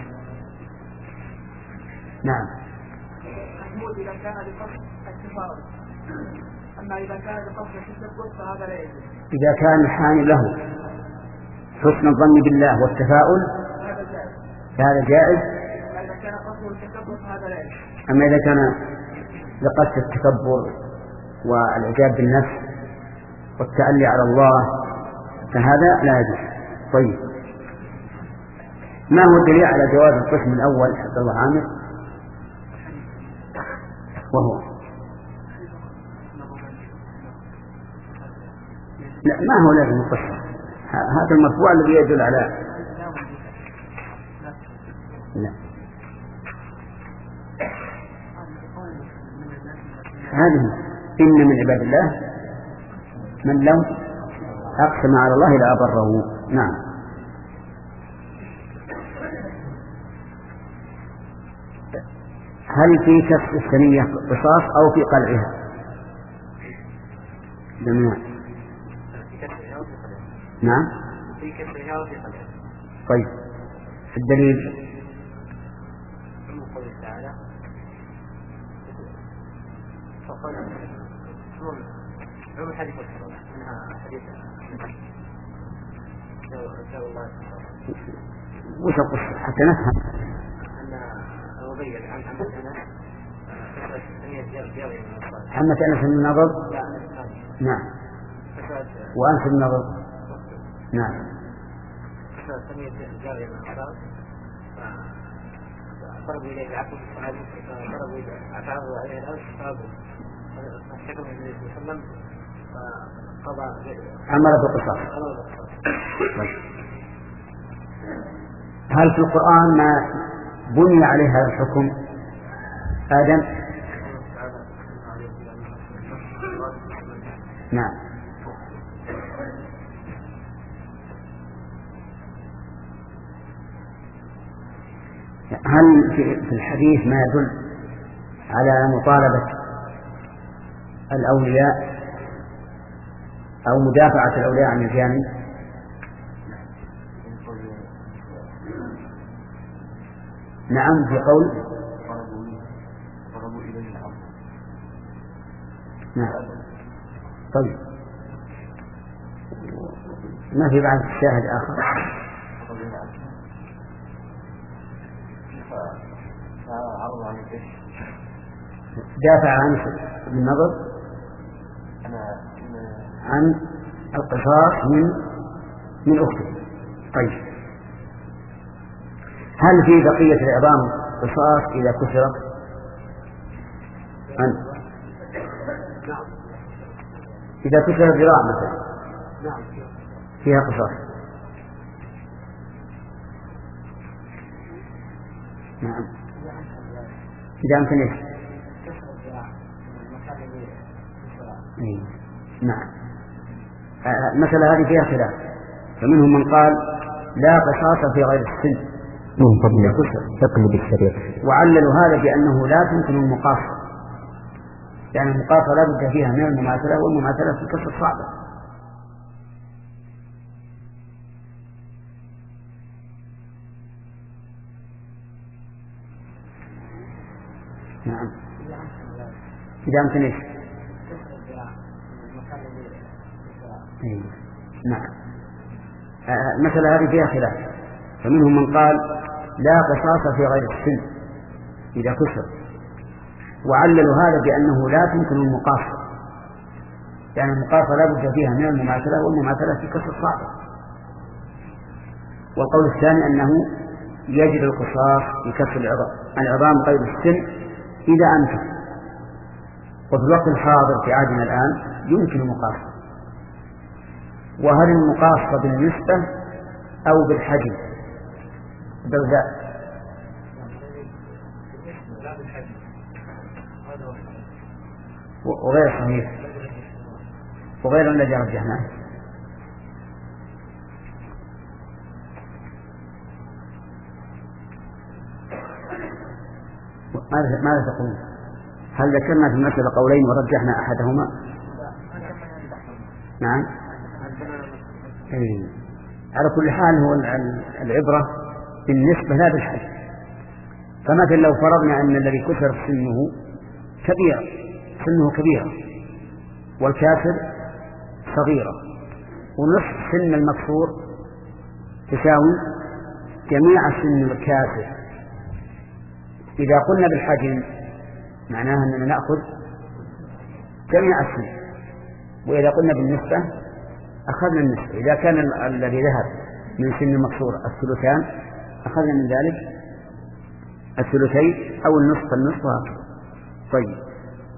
نعم، محمود إذا كان لقصد التفاؤل، أما إذا كان لقصد التثبت فهذا لا يجوز. إذا كان الحامل له حسن الظن بالله والتفاؤل فهذا جائز. إذا كان قصد التثبت فهذا لا يجوز. أما إذا كان لقصد التكبر والإعجاب بالنفس والتألي على الله فهذا لا يجوز. طيب، ما هو الدليل على جواز القسم الأول عبد الله عامر؟ وهو لا، ما هو لازم القسم، هذا المرفوع الذي يدل على لا. هذه إن من عباد الله من لو أقسم على الله لأبره. نعم. هل في كسر الثنية قصاص أو في قلعها؟ جميع. نعم. في كسرها وفي قلعها. طيب، الدليل من قوله تعالى فقال عمر حديث الصلاة منها حديث جاء الله وش القصة حتى نفهم؟ حمة أنس من النظر. نعم. وأنس من النظر. نعم. فرضوا إليه العفو فرضوا عفاظوا عليه الأرض فابوا فحكم النبي صلى الله عليه وسلم فقضى أمر بالقصاص. هل في القرآن ما بني عليه هذا الحكم؟ آدم. نعم. هل في الحديث ما يدل على مطالبة الأولياء أو مدافعة الأولياء عن الجاني؟ نعم، في قول نعم. طيب، ما في بعد الشاهد آخر. دافع عن النظر عن القصاص من من أخته. طيب هل في بقية العظام قصاص إذا كسرت؟ أنت إذا كسر الذراع مثلا فيها قصاص. نعم إذا أمكن إيش؟ نعم المسألة هذه فيها خلاف، فمنهم من قال لا قصاص في غير السن إذا كسر، وعللوا هذا بأنه لا تمكن المقاصة، يعني المقاصة لا بد فيها من المماثلة، والمماثلة في الكسر صعبة. نعم إذا أمكن إيش؟ نعم المسألة هذه فيها خلاف، فمنهم من قال لا قصاص في غير السن إذا كسر، وعللوا هذا بأنه لا تمكن المقاصة، يعني المقاصة لا بد فيها من المماثلة، والمماثلة في كسر صعبة. والقول الثاني أنه يجب القصاص في كسر العظام العظام غير السن إذا أمكن، وفي الوقت الحاضر في عهدنا الآن يمكن المقاصة. وهل المقاصة بالنسبة أو بالحجم؟ بالذات وغير صحيح وغير الذي رجحناه. ماذا تقول؟ هل ذكرنا في المسألة قولين ورجحنا أحدهما؟ نعم على كل حال هو العبرة بالنسبة لا بالحجم. فمثلا لو فرضنا أن الذي كسر سنه كبير سنه كبيرة والكافر صغيرة، ونصف سن المكسور تساوي جميع سن الكافر، إذا قلنا بالحجم معناها أننا نأخذ جميع السن، وإذا قلنا بالنسبة أخذنا النسبة. إذا كان الذي ذهب من سن المكسور الثلثان أخذنا من ذلك الثلثين أو النصف النصف هكذا. طيب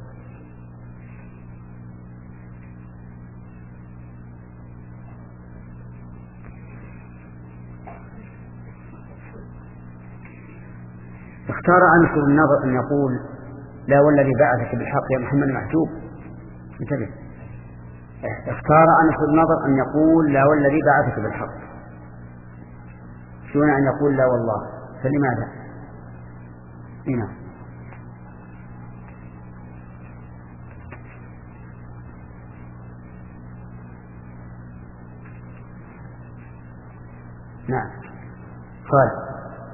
اختار عنصر النظر أن يقول لا والذي بعثك بالحق يا محمد محجوب. انتبه، اختار عنصر النظر أن يقول لا والذي بعثك بالحق، شون أن يقول لا والله، فلماذا؟ هنا نعم قال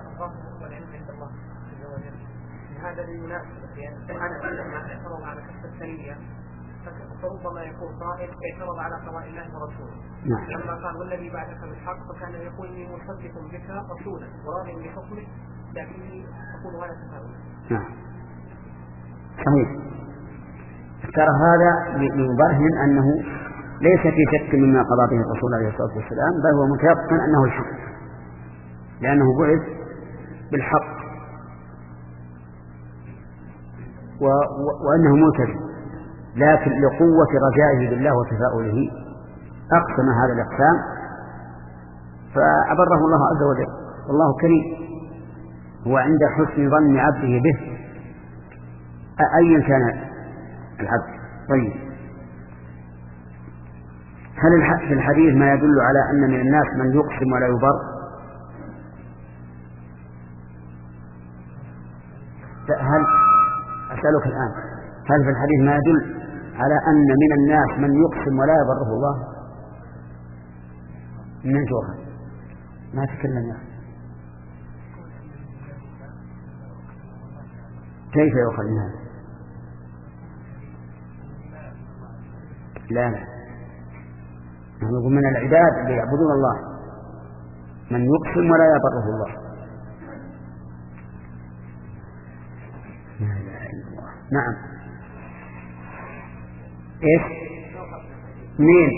هذا للمناسبة، يعني سبحانه لما اعترض على كسر الثانية فربما يكون قائل اعترض على قضاء الله ورسوله. نعم. لما قال والذي بعثك بالحق فكان يقول لي مصدق بك رسولا وراض بحكمك، لكني أقول ولا تفاؤل. نعم صحيح. ترى هذا ليبرهن أنه ليس في شك مما قضى به الرسول عليه الصلاة والسلام، بل هو متيقن أنه الحق، لأنه بعث بالحق و... و... وأنه ملتزم، لكن لقوة رجائه بالله وتفاؤله أقسم هذا الإقسام فأبره الله عز وجل، والله كريم، هو عند حسن ظن عبده به أيا كان العبد. طيب هل في الحديث ما يدل على أن من الناس من يقسم ولا يبر؟ هل أسألك الآن هل في الحديث ما يدل على أن من الناس من يقسم ولا يبره الله؟ من جوهر ما تكلم يا أخي، كيف يؤخذ من هذا؟ لا لا نقول من العباد اللي يعبدون الله من يقسم ولا يبره الله. نعم. إيش؟ مين؟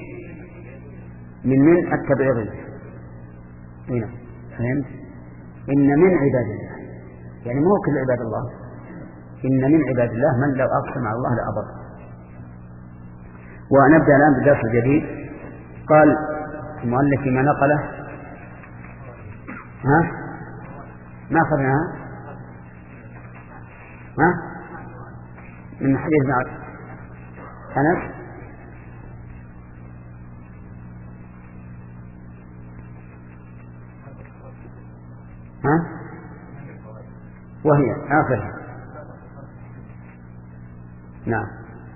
من من التبعيض. هنا فهمت؟ إن من عباد الله يعني مو كل عباد الله، إن من عباد الله من لو أقسم على الله لأبر. ونبدأ الآن بالدرس الجديد. قال المؤلف فيما نقله ها ما أخذناها ها من حديث أنس ها وهي آخرها. نعم.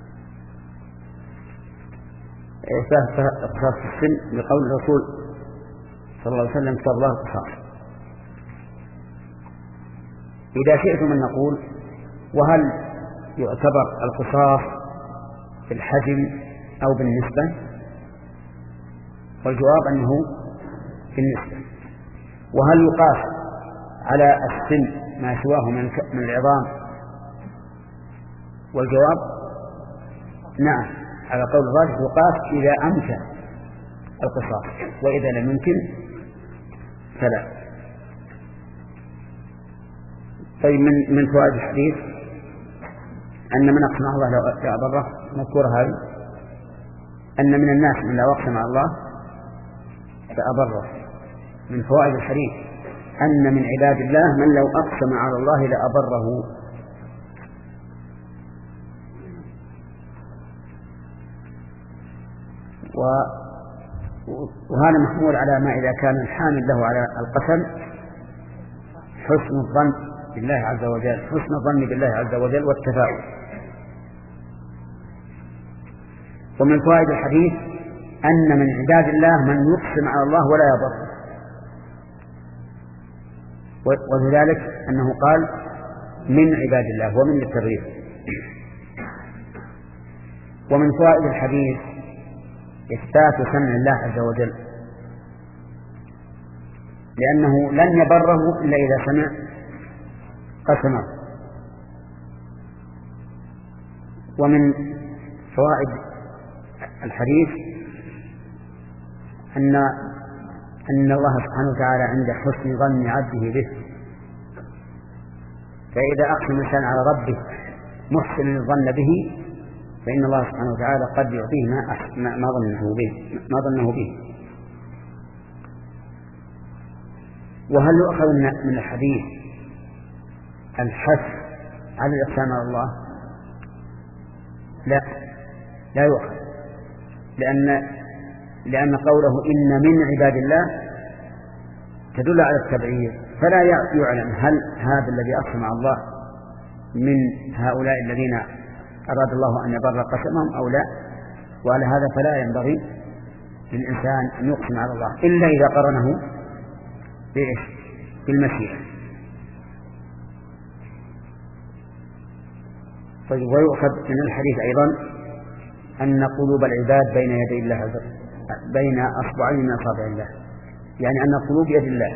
إثبات قصاص السن بقول الرسول صلى الله عليه وسلم كتاب الله القصاص. إذا شئتم أن نقول وهل يعتبر القصاص في الحجم أو بالنسبة؟ والجواب أنه في النسبة. وهل يقاس على السن ما سواه من العظام؟ والجواب نعم على قول الراجح يقاس إذا أمكن القصاص، وإذا لم يمكن فلا. طيب من من فوائد الحديث أن من أقسم على الله لا أبره مذكورة هذه، أن من الناس من لا أقسم على الله فأبره. من فوائد الحديث أن من عباد الله من لو أقسم على الله لأبره. وهذا محمول على ما إذا كان الحامل له على القسم حسن الظن بالله عز وجل، حسن الظن بالله عز وجل والتفاؤل. ومن فوائد الحديث أن من عباد الله من يقسم على الله ولا يبر، وذلك أنه قال من عباد الله ومن التبرير. ومن فوائد الحديث إثبات سمع الله عز وجل، لأنه لن يبره إلا إذا سمع قسمه. ومن فوائد الحديث أن أن الله سبحانه وتعالى عند حسن ظن عبده به، فإذا أقسم الإنسان على ربه محسن الظن به فإن الله سبحانه وتعالى قد يعطيه ما ما ظنه به ما ظنه به. وهل يؤخذ من الحديث الحث على الإقسام على الله؟ لا لا يؤخذ، لأن لأن قوله إن من عباد الله تدل على التبعير، فلا يعلم هل هذا الذي أقسم على الله من هؤلاء الذين أراد الله أن يبر قسمهم أو لا. وعلى هذا فلا ينبغي للإنسان أن يقسم على الله إلا إذا قرنه بالمشيئة. طيب. ويؤخذ من الحديث أيضا أن قلوب العباد بين يدي الله عز وجل، بين أصبعين من أصابع الله، يعني أن القلوب بيد الله.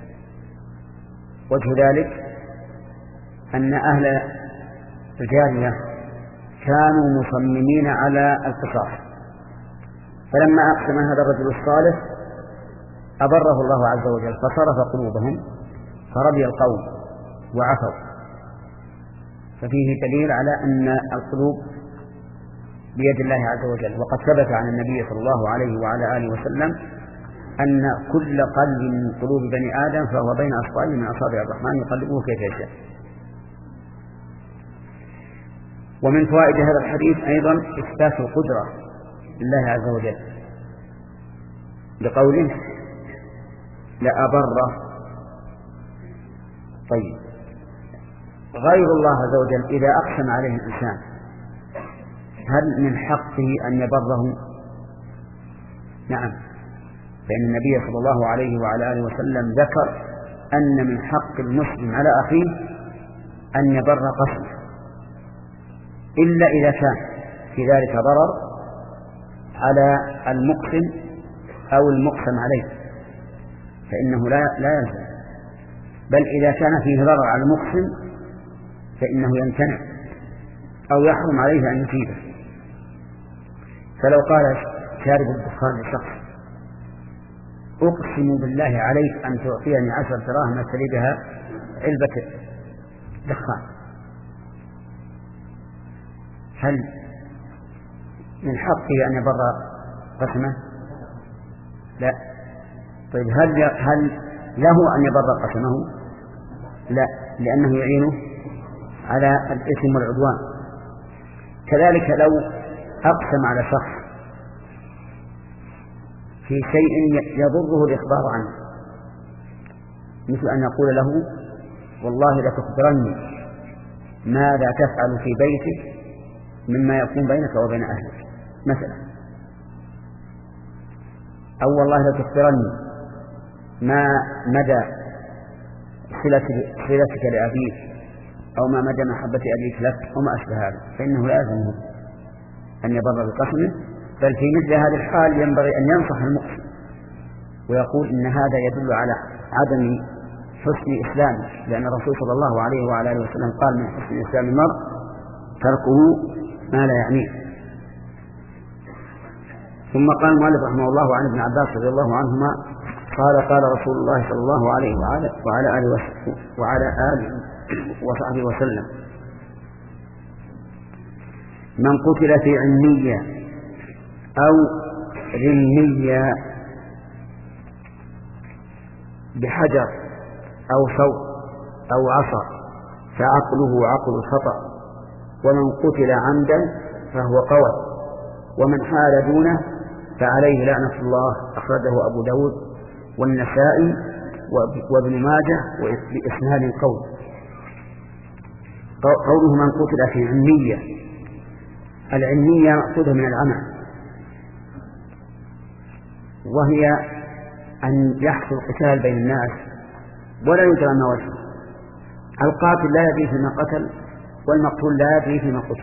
وجه ذلك أن أهل الجارية كانوا مصممين على القصاص، فلما أقسم هذا الرجل الصالح أبره الله عز وجل فصرف قلوبهم فرضي القوم وعفوا. ففيه دليل على أن القلوب بيد الله عز وجل. وقد ثبت عن النبي صلى الله عليه وعلى آله وسلم أن كل قلب من قلوب بني آدم فهو بين أصبعين من أصابع الرحمن يقلبه كيف يشاء. ومن فوائد هذا الحديث أيضا إثبات القدرة لله عز وجل بقوله لأبره. طيب. غير الله عز وجل إذا أقسم عليه الإنسان هل من حقه أن يبره؟ نعم، فإن النبي صلى الله عليه وعلى آله وسلم ذكر أن من حق المسلم على أخيه أن يبر قسمه، إلا إذا كان في ذلك ضرر على المقسم أو المقسم عليه فإنه لا لا يلزم، بل إذا كان فيه ضرر على المقسم فإنه يمتنع أو يحرم عليه أن يفيده. فلو قال شارب الدخان لشخص أقسم بالله عليك أن تعطيني عشر دراهم أشتري بها علبة دخان، هل من حقه أن يبر قسمه؟ لا. طيب هل هل له أن يبر قسمه؟ لا، لأنه يعينه على الإثم والعدوان. كذلك لو أقسم على شخص في شيء يضره الإخبار عنه، مثل أن يقول له والله لتخبرني ماذا تفعل في بيتك مما يكون بينك وبين أهلك مثلا، أو والله لتخبرني ما مدى صلتك لأبيك أو ما مدى محبة أبيك لك وما أشبه هذا، فإنه لا يلزمه أن يبر بقسمه، بل في مثل هذه الحال ينبغي أن ينصح المقسم ويقول إن هذا يدل على عدم حسن إسلامه، لأن الرسول صلى الله عليه وعلى آله وسلم قال من حسن إسلام المرء تركه ما لا يعنيه. ثم قال المؤلف رحمه الله عن ابن عباس رضي الله عنهما قال قال رسول الله صلى الله عليه وعلى, وعلى آله وعلى آله وصحبه وسلم من قتل في عنية أو رمية بحجر أو صوت أو عصا فعقله عقل الخطأ، ومن قتل عمدا فهو قول، ومن حال دونه فعليه لعنة الله. أخرجه أبو داود والنسائي وابن ماجه بإسناد قول. قوله من قتل في عنية، العنية مأخوذة من العمى، وهي أن يحصل قتال بين الناس ولا يدرى ما وجهه، القاتل لا يدري فيما قتل والمقتول لا يدري فيما قتل،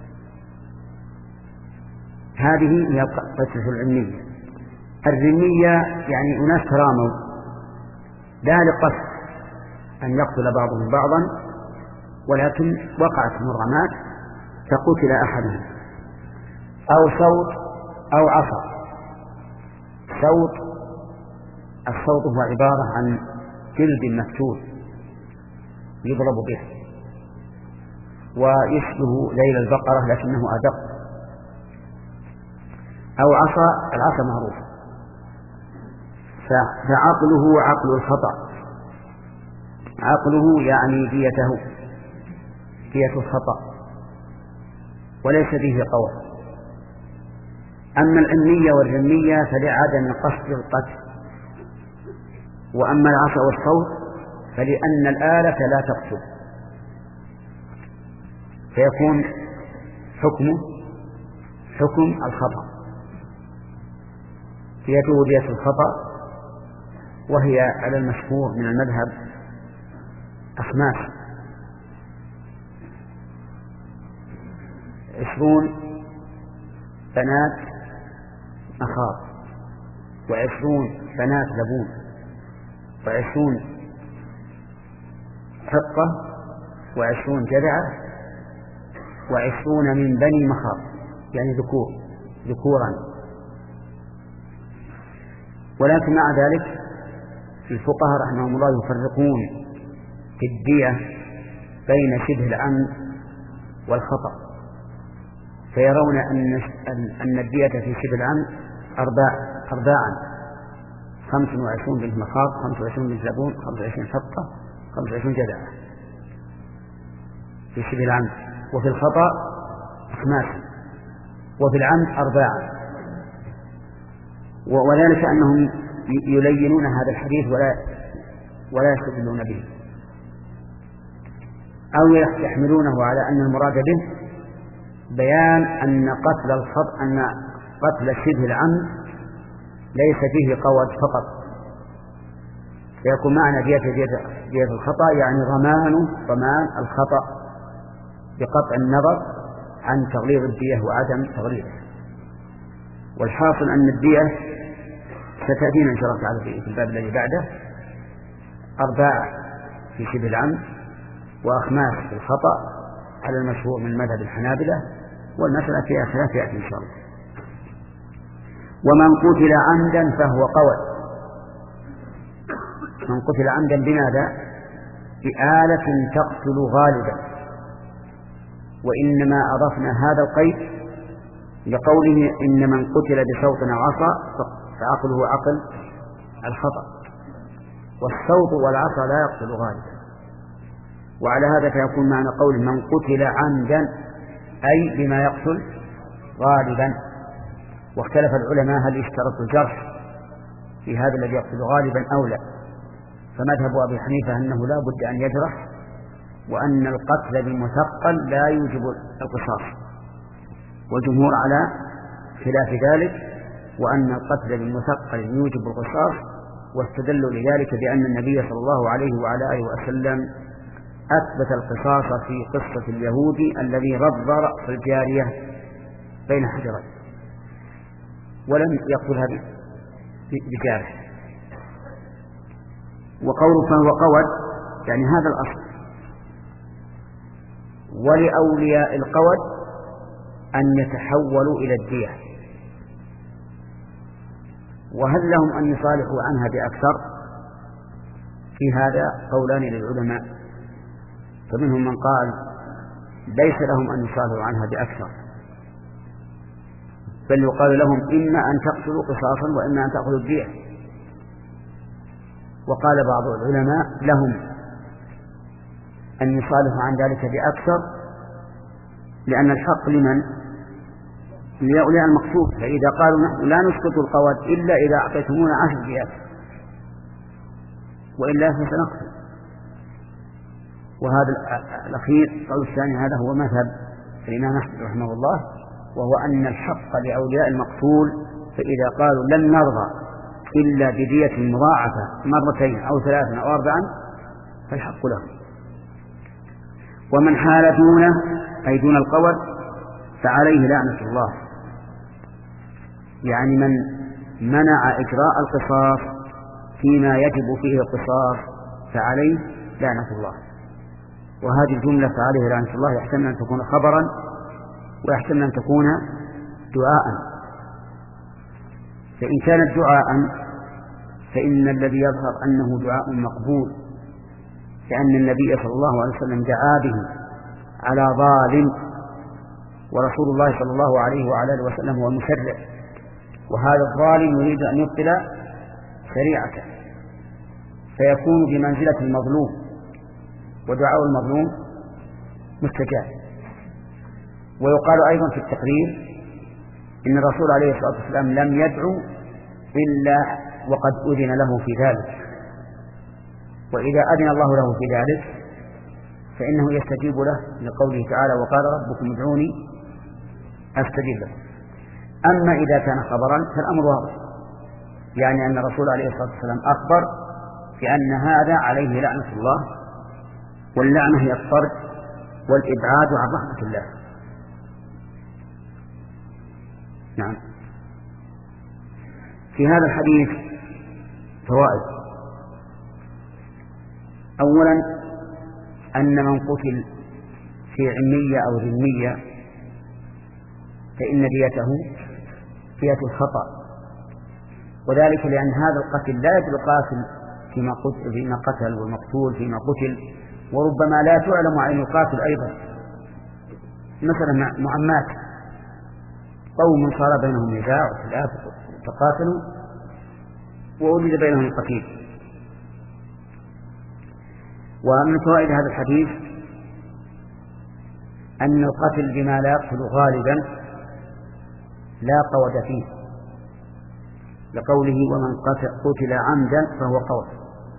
هذه هي قتل العنية. الرمية يعني أناس تراموا لا لقصد أن يقتل بعضهم بعضا، ولكن وقعت مرمات فقتل أحدهم، أو صوت أو عصا. صوت الصوت هو عبارة عن جلد مفتول يضرب به ويشبه ذيل البقرة لكنه أدق، أو عصا، العصا معروفة. فعقله عقل الخطأ، عقله يعني ديته دية الخطأ وليس فيه قول. أما العنية والرمية فلعدم قصد القتل، وأما العصا والصوت فلأن الآلة لا تقتل، فيكون حكمه حكم الخطأ، ديته دية الخطأ، وهي على المشهور من المذهب أخماس عشرون بنات مخاض، وعشرون بنات لبون، وعشرون حقة، وعشرون جذعة، وعشرون من بني مخاض يعني ذكور ذكورا. ولكن مع ذلك الفقهاء رحمهم الله يفرقون في الدية بين شبه العمد والخطأ، فيرون أن أن الدية في شبه العمد أرباع أرباعا، خمس وعشرون بنت مخاض، خمس وعشرون بنت لبون، خمس وعشرين حقة، خمس وعشرون جذعة في شبه العمد، وفي الخطأ خماسا، وفي العمد أرباعا. وذلك أنهم يلينون هذا الحديث ولا ولا يستدلون به، أو يحملونه على أن المراد به بيان أن قتل الخطأ أن قتل شبه العمد ليس فيه قود فقط، فيكون معنى دية دية الخطأ يعني ضمان ضمان الخطأ بقطع النظر عن تغليظ الدية وعدم تغليظه. والحاصل أن الدية ستأتينا إن شاء الله تعالى في الباب الذي بعده أرباع في شبه العمد وأخماس في الخطأ على المشهور من مذهب الحنابلة، والمسألة فيها خلاف يأتي إن شاء الله. ومن قتل عمدا فهو قود. من قتل عمدا بماذا؟ بآلة تقتل غالبا، وإنما أضفنا هذا القيد لقوله إن من قتل بصوت أو عصا فعقله عقل الخطأ، والصوت والعصا لا يقتل غالبا. وعلى هذا فيكون معنى قول من قتل عمدا أي بما يقتل غالبا. واختلف العلماء هل يشترط الجرح في هذا الذي يقتل غالبا أو لا، فمذهب أبي حنيفة أنه لا بد أن يجرح، وأن القتل بالمثقل لا يوجب القصاص، والجمهور على خلاف ذلك، وأن القتل بالمثقل يوجب القصاص، واستدلوا لذلك بأن النبي صلى الله عليه وعلى آله وسلم أثبت القصاص في قصة اليهودي الذي رض رأس الجارية بين حجرين ولم يقتلها بجارح. وقوله فهو قود يعني هذا الأصل. ولأولياء القود أن يتحولوا إلى الدية، وهل لهم أن يصالحوا عنها بأكثر؟ في هذا قولان للعلماء، فمنهم من قال ليس لهم أن يصالحوا عنها بأكثر، بل يقال لهم إما أن تقتلوا قصاصا وإما أن تأخذوا الدية. وقال بعض العلماء لهم أن يصالحوا عن ذلك بأكثر، لأن الحق لمن؟ لأولياء المقصود، فإذا قالوا نحن لا نسقط القواد إلا إذا أعطيتمونا عشر ديات وإلا فسنقتل. وهذا الأخير قول الثاني هذا هو مذهب الإمام أحمد رحمه الله، وهو أن الحق لأولياء المقتول، فإذا قالوا لن نرضى إلا بدية مضاعفة مرتين أو ثلاثا أو أربعا فالحق لهم. ومن حال دونه أي دون القود فعليه لعنة الله، يعني من منع إجراء القصاص فيما يجب فيه القصاص فعليه لعنة الله. وهذه الجملة فعليه لعنة الله يحتمل أن تكون خبرا ويحتمل أن تكون دعاء. فإن كانت دعاء فإن الذي يظهر أنه دعاء مقبول، لأن النبي صلى الله عليه وسلم دعا به على ظالم، ورسول الله صلى الله عليه وعلى آله وسلم هو المشرع، وهذا الظالم يريد أن يبطل شريعته، فيكون بمنزلة المظلوم، ودعاء المظلوم مستجاب. ويقال أيضا في التقرير إن الرسول عليه الصلاة والسلام لم يدعو إلا وقد أذن له في ذلك، وإذا أذن الله له في ذلك فإنه يستجيب له لقوله تعالى وقال ربكم ادعوني أستجيب لكم. أما إذا كان خبرا فالأمر واضح، يعني أن الرسول عليه الصلاة والسلام أخبر بأن هذا عليه لعنة الله، واللعنة هي الطرد والإبعاد عن رحمة الله. نعم. في هذا الحديث فوائد. أولا أن من قتل في عمية أو ذمية فإن ديته دية الخطأ، وذلك لأن هذا القتل لا يجب القاتل فيما قتل فيما قتل والمقتول فيما قتل، وربما لا تعلم عين القاتل أيضا. مثلا معمات قوم صار بينهم نزاع وخلاف فقاتلوا وولد بينهم القتيل. ومن فوائد هذا الحديث أن القتل بما لا يقتل غالبا لا قود فيه، لقوله ومن قتل عمدا فهو قود.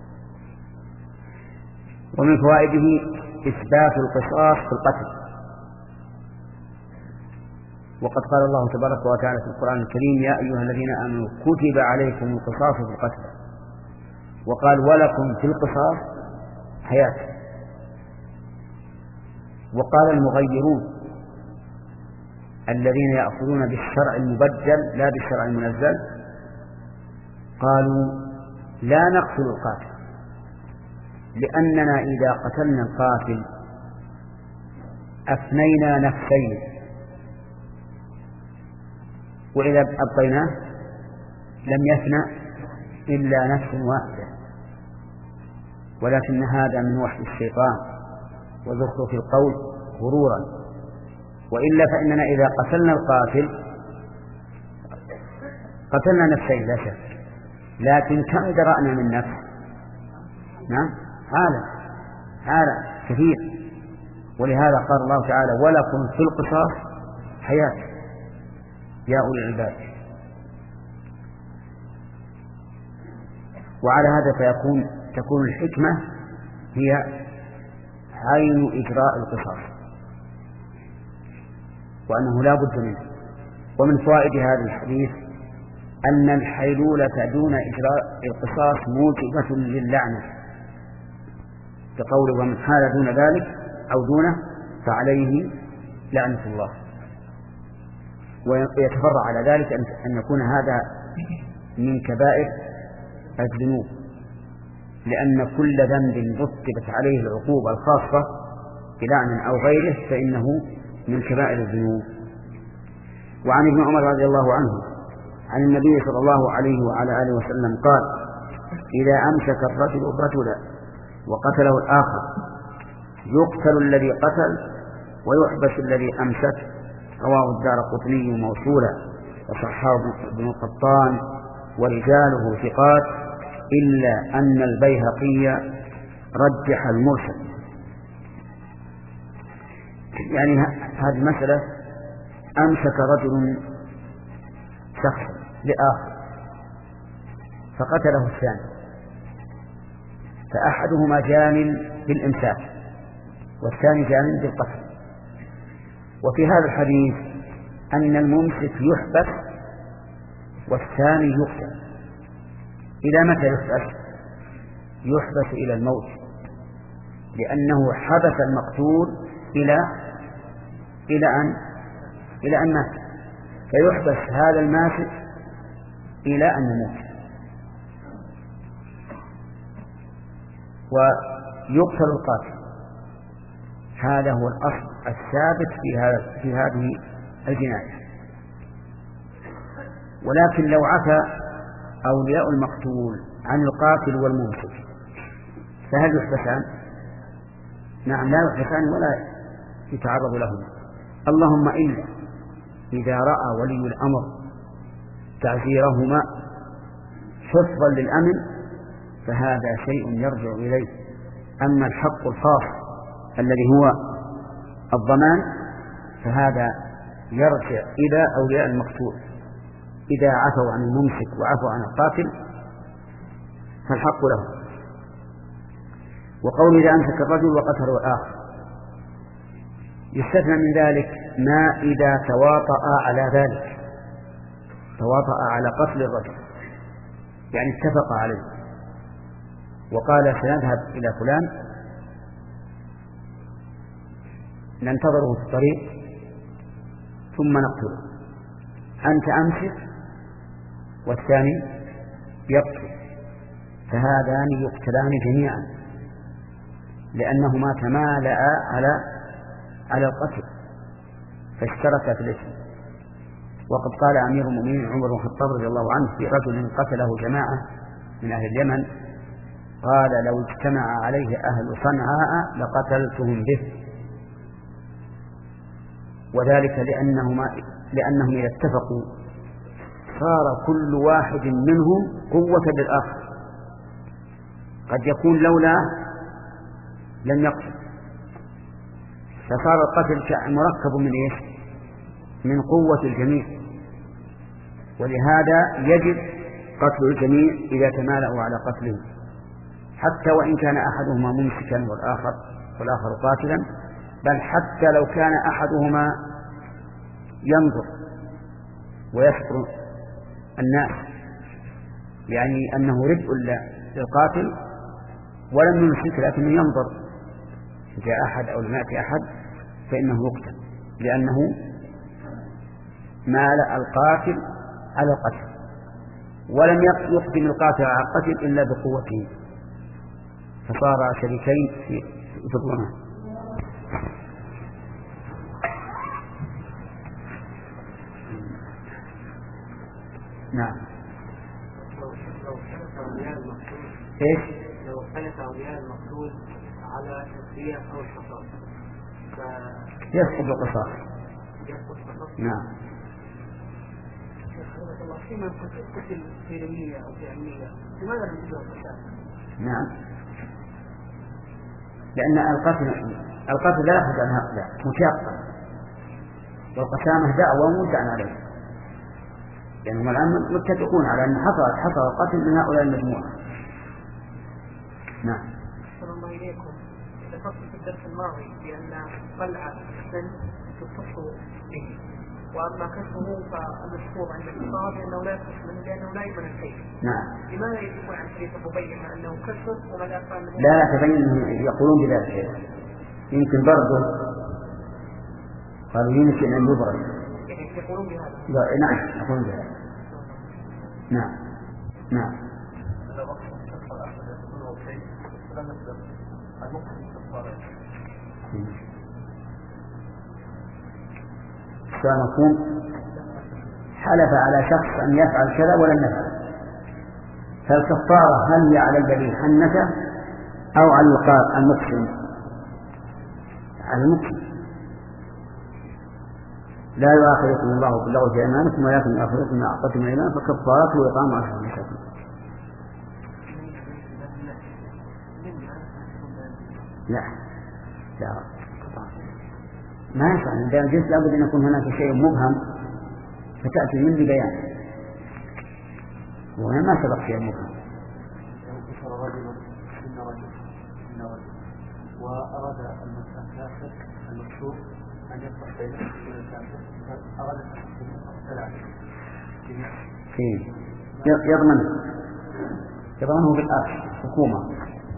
ومن فوائده إثبات القصاص في القتل، وقد قال الله تبارك وتعالى في القرآن الكريم يا أيها الذين آمنوا كتب عليكم القصاص في القتل، وقال ولكم في القصاص حياة. وقال المغيرون الذين يأخذون بالشرع المبدل لا بالشرع المنزل قالوا لا نقتل القاتل، لأننا إذا قتلنا القاتل أفنينا نفسين، وإذا أبقيناه لم يفنى إلا نفس واحدة، ولكن هذا من وحي الشيطان وزخرف القول غرورا، وإلا فإننا إذا قتلنا القاتل قتلنا نفسين لا شك، لكن كم درأنا من نفس؟ نعم عالم عالم كثير. ولهذا قال الله تعالى ولكم في القصاص حياة يا أولي الألباب. وعلى هذا فيكون تكون الحكمة هي عين إجراء القصاص، وأنه لا بد منه. ومن فوائد هذا الحديث أن الحيلولة دون إجراء القصاص موجبة للعنة، كقوله ومن حال دون ذلك أو دونه فعليه لعنة الله. ويتفرع على ذلك أن يكون هذا من كبائر الذنوب، لأن كل ذنب رتبت عليه العقوبة الخاصة بلعن أو غيره فإنه من كبائر الذنوب. وعن ابن عمر رضي الله عنه عن النبي صلى الله عليه وعلى آله وسلم قال إذا أمسك الرجل رجلا وقتله الآخر يقتل الذي قتل ويحبس الذي أمسك. رواه الدارقطني موصولا وصححه ابن القطان ورجاله ثقات، إلا أن البيهقي رجح المرسل. يعني هذه المسألة أمسك رجل شخص لآخر فقتله الثاني، فأحدهما جان بالإمساك والثاني جان بالقتل. وفي هذا الحديث أن الممسك يحبس والثاني يقتل. إلى متى يحبس؟ يحبس إلى الموت، لأنه حبس المقتول إلى إلى أن إلى أن مات، فيحبس هذا الماسك إلى أن يموت. ويقتل القاتل. هذا هو الأصل الثابت في هذا في هذه الجناية. ولكن لو عفى أولياء المقتول عن القاتل والممسك فهل يحبسان؟ نعم لا يحبسان ولا يتعرض لهم، اللهم إلا إذا رأى ولي الأمر تعزيرهما حفظا للأمن فهذا شيء يرجع إليه. أما الحق الخاص الذي هو الضمان فهذا يرجع إلى أولياء المقتول. إذا عفوا عن الممسك وعفوا عن القاتل فالحق له. وقول إذا أمسك الرجل وقتله الآخر يستثنى من ذلك ما إذا تواطأ على ذلك، تواطأ على قتل الرجل، يعني اتفق عليه وقال سنذهب إلى فلان ننتظره في الطريق ثم نقتله، أنت أمسك والثاني يقتل، فهذان يقتلان جميعا لأنهما تمالأ على على القتل فاشتركا في الاسم. وقد قال أمير المؤمنين عمر بن الخطاب رضي الله عنه في رجل قتله جماعة من أهل اليمن قال لو اجتمع عليه أهل صنعاء لقتلتهم به، وذلك لأنهما لأنهم إذا اتفقوا صار كل واحد منهم قوة للآخر. قد يكون لولا لم يقتل، فصار القتل مركب من إيش؟ من قوة الجميع، ولهذا يجب قتل الجميع إذا تمالأوا على قتله، حتى وإن كان أحدهما ممسكا والآخر والآخر قاتلا، بل حتى لو كان أحدهما ينظر ويسطر الناس، يعني أنه ردء للقاتل ولم يمسك لكنه ينظر، جاء أحد أو لم يأتي أحد فإنه يقتل، لأنه مال القاتل على القتل، ولم يقدم القاتل على القتل إلا بقوته، فصار شريكين في في الظلم. نعم. ايش؟ لو اختلف أولياء المقتول على الدية أو القصاص يسقط القصاص. يسقط القصاص. نعم. فيما قتل في رمية أو في علمية لماذا لم يجوز القصاص؟ نعم، لأن القتل القتل لا يخرج عنها لا مشاقة، والقسامة دعوة مدعى عليه، لأنهم يعني الآن متفقون على أن حصل حصل القتل من هؤلاء المجموعة. نعم. صلى الله إليكم، ذكرت في الدرس الماضي بأن قلع السن تصح به، وأما كشفه فالمشهور عند الكفار لأنه لا يكشف منه لأنه لا يبنى الشيء. نعم. لماذا يجب عن شريف مبين أنه كشف وما لا يفعل؟ لا لا تبين يقولون بذلك، يمكن برضه قالوا يمكن أن يبرز. يعني يقولون بهذا. نعم يقولون بهذا. نعم نعم. السؤال مفهوم. حلف على شخص أن يفعل كذا ولم يفعل، فالكفارة هل هي على الذي حنثه أو على المقسم؟ على المقسم. لا يؤاخذكم الله باللغو في أيمانكم ولكن يؤاخذكم بما عقدتم الأيمان فكفارته إطعام عشرة مساكين. لا لا ما ينفع، عندما الجنس لابد أن يكون هناك شيء مبهم فتأتي من ببيان، وهنا ما سبق شيء مبهم. وأراد الكافر المكشوف أن يصلح بين الكافر، أراد الثلاثة يضمن يضمنه بالأرش حكومة،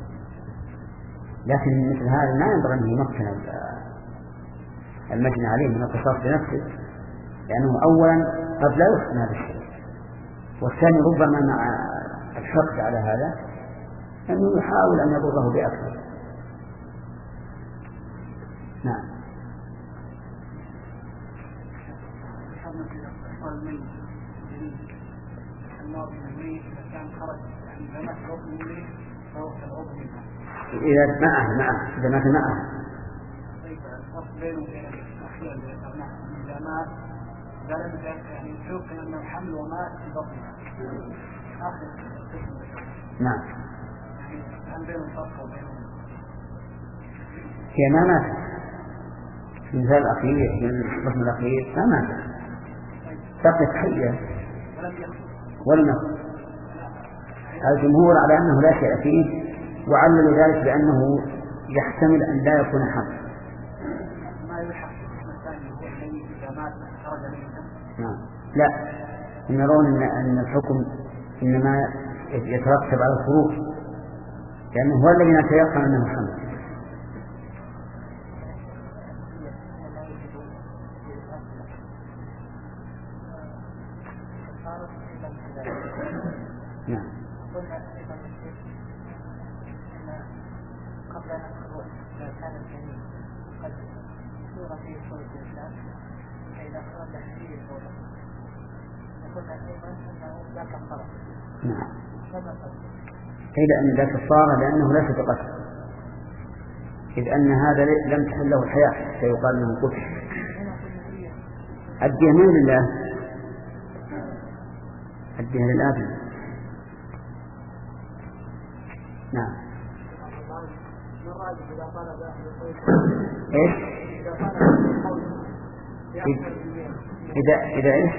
لكن مثل هذا لا ينبغي أن يمكن المجني عليه من القصاص بنفسه، لأنه أولا قد لا يحسن هذا الشيء، والثاني ربما مع الحقد على هذا أنه يحاول أن يضره بأكثر. نعم. إذا معه معه إذا مات معه يعني يمكن أن الحمل ومات في بطنها آخر. نعم. هل بين الفرق وبينهم؟ هي ما ماتت في المثال الأخير في الرسم الأخير ما ماتت، بقيت حية ولم يخرج. الجمهور على أنه لا شيء فيه، وعلل ذلك بأنه يحتمل أن لا يكون حمل. نعم. لا، هم يرون أن الحكم إنما يترتب على الخروج، لأنه هو الذي نتيقن أنه حمل. نعم. قبل أن الخروج كان الجميع قد صورة في صورة الإسلام فإذا خرج حديث الصورة يقول أيضا أنه لا كفارة. نعم. قيل أن لا كفارة لأنه ليس بقتل، إذ أن هذا لم تحل له الحياة فيقال له قتل. الدية من لله، الدية للآدم. نعم. إيش؟ إذا إذا إيش؟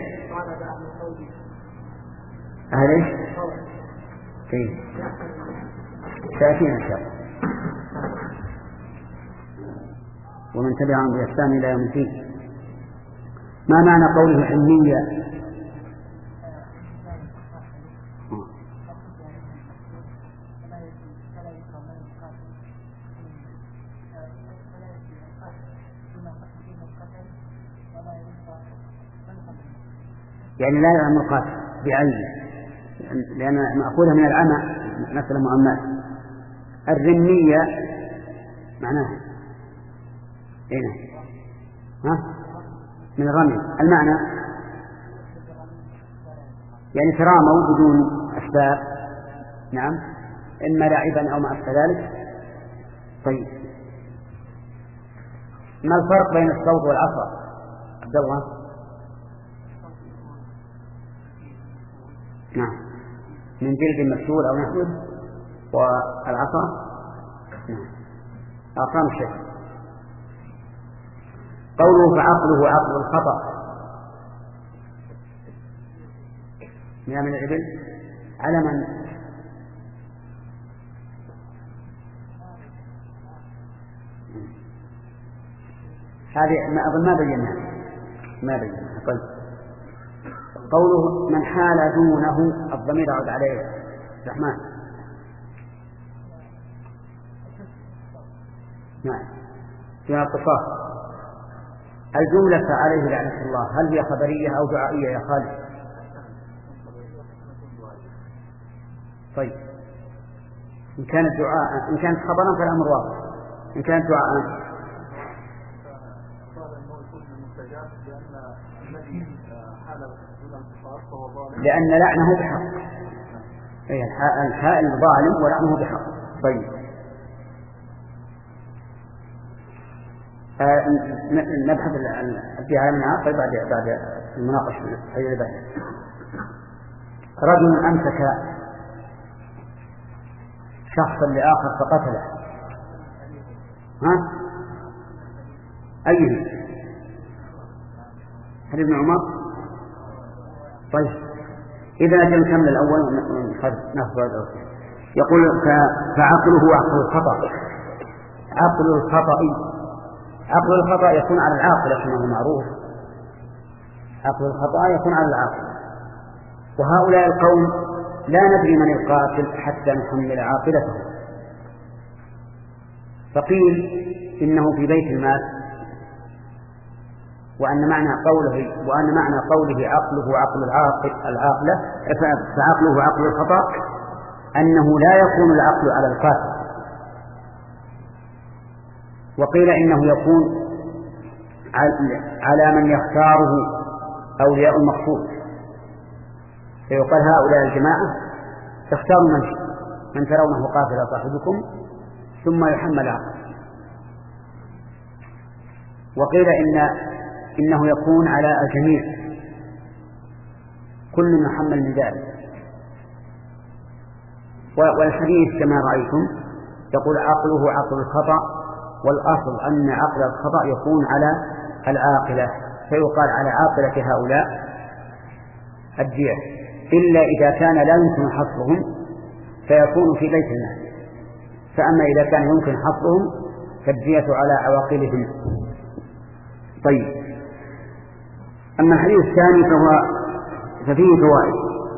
أهل إيش؟ طيب. ثلاثين إن شاء الله. ومن تبعهم بإحسان إلى يوم الدين. ما معنى قوله حمية؟ يعني لا يعلم القاتل بعينه، لأن مأخوذها من العمى مثل مؤمات. الرمية معناها هنا ها من الرمي، المعنى يعني تراموا بدون أسباب، نعم، إما لاعبا أو ما أشبه ذلك. طيب، ما الفرق بين الصوت والعصا عبد الله؟ نعم، من جلد مكسور أو نحوه، والعصا نعم أقام الشيء. قوله فعقله عقل الخطأ من الإبل على من؟ هذه ما أظن ما بيناها ما بيناها. طيب، قوله من حال دونه، الضمير يعود عليه الرحمن. نعم، فيها اتصال. الجملة عليه لعنة الله هل هي خبرية أو دعائية يا خالد؟ طيب، إن كانت دعاء إن كانت خبرا فالأمر واضح، إن كانت دعاء لأن لعنه بحق، الحائل ظالم ولعنه بحق. طيب، آه نبحث فيها منها. طيب، بعد بعد المناقشة في البحث. رجل أمسك شخصا لآخر فقتله، ها أيه؟ هل ابن عمر؟ طيب، إذا جل كمل الأول ناخذ. يقول فعقله عقل الخطأ. عقل الخطأ عقل الخطأ يكون على العاقل كما هو معروف. عقل الخطأ يكون على العاقل. وهؤلاء القوم لا ندري من القاتل حتى نحمل عاقلته. فقيل إنه في بيت المال، وأن معنى قوله وأن معنى قوله عقله عقل العاقل العاقلة فعقله عقل الخطأ أنه لا يكون العقل على القاتل. وقيل إنه يكون على من يختاره أولياء المقصود، فيقال هؤلاء الجماعة تختاروا من من ترونه قاتل صاحبكم ثم يحمل عقل. وقيل إن إنه يكون على الجميع، كل محمل من ذلك. والحديث كما رأيتم يقول عقله عقل الخطأ، والأصل أن عقل الخطأ يكون على العاقلة، فيقال على عاقلة هؤلاء الدية، إلا إذا كان لا يمكن حصرهم فيكون في بيت المال. فأما إذا كان يمكن حصرهم فالدية على عواقلهم. طيب، أما الحديث الثاني فهو ففيه فوائد،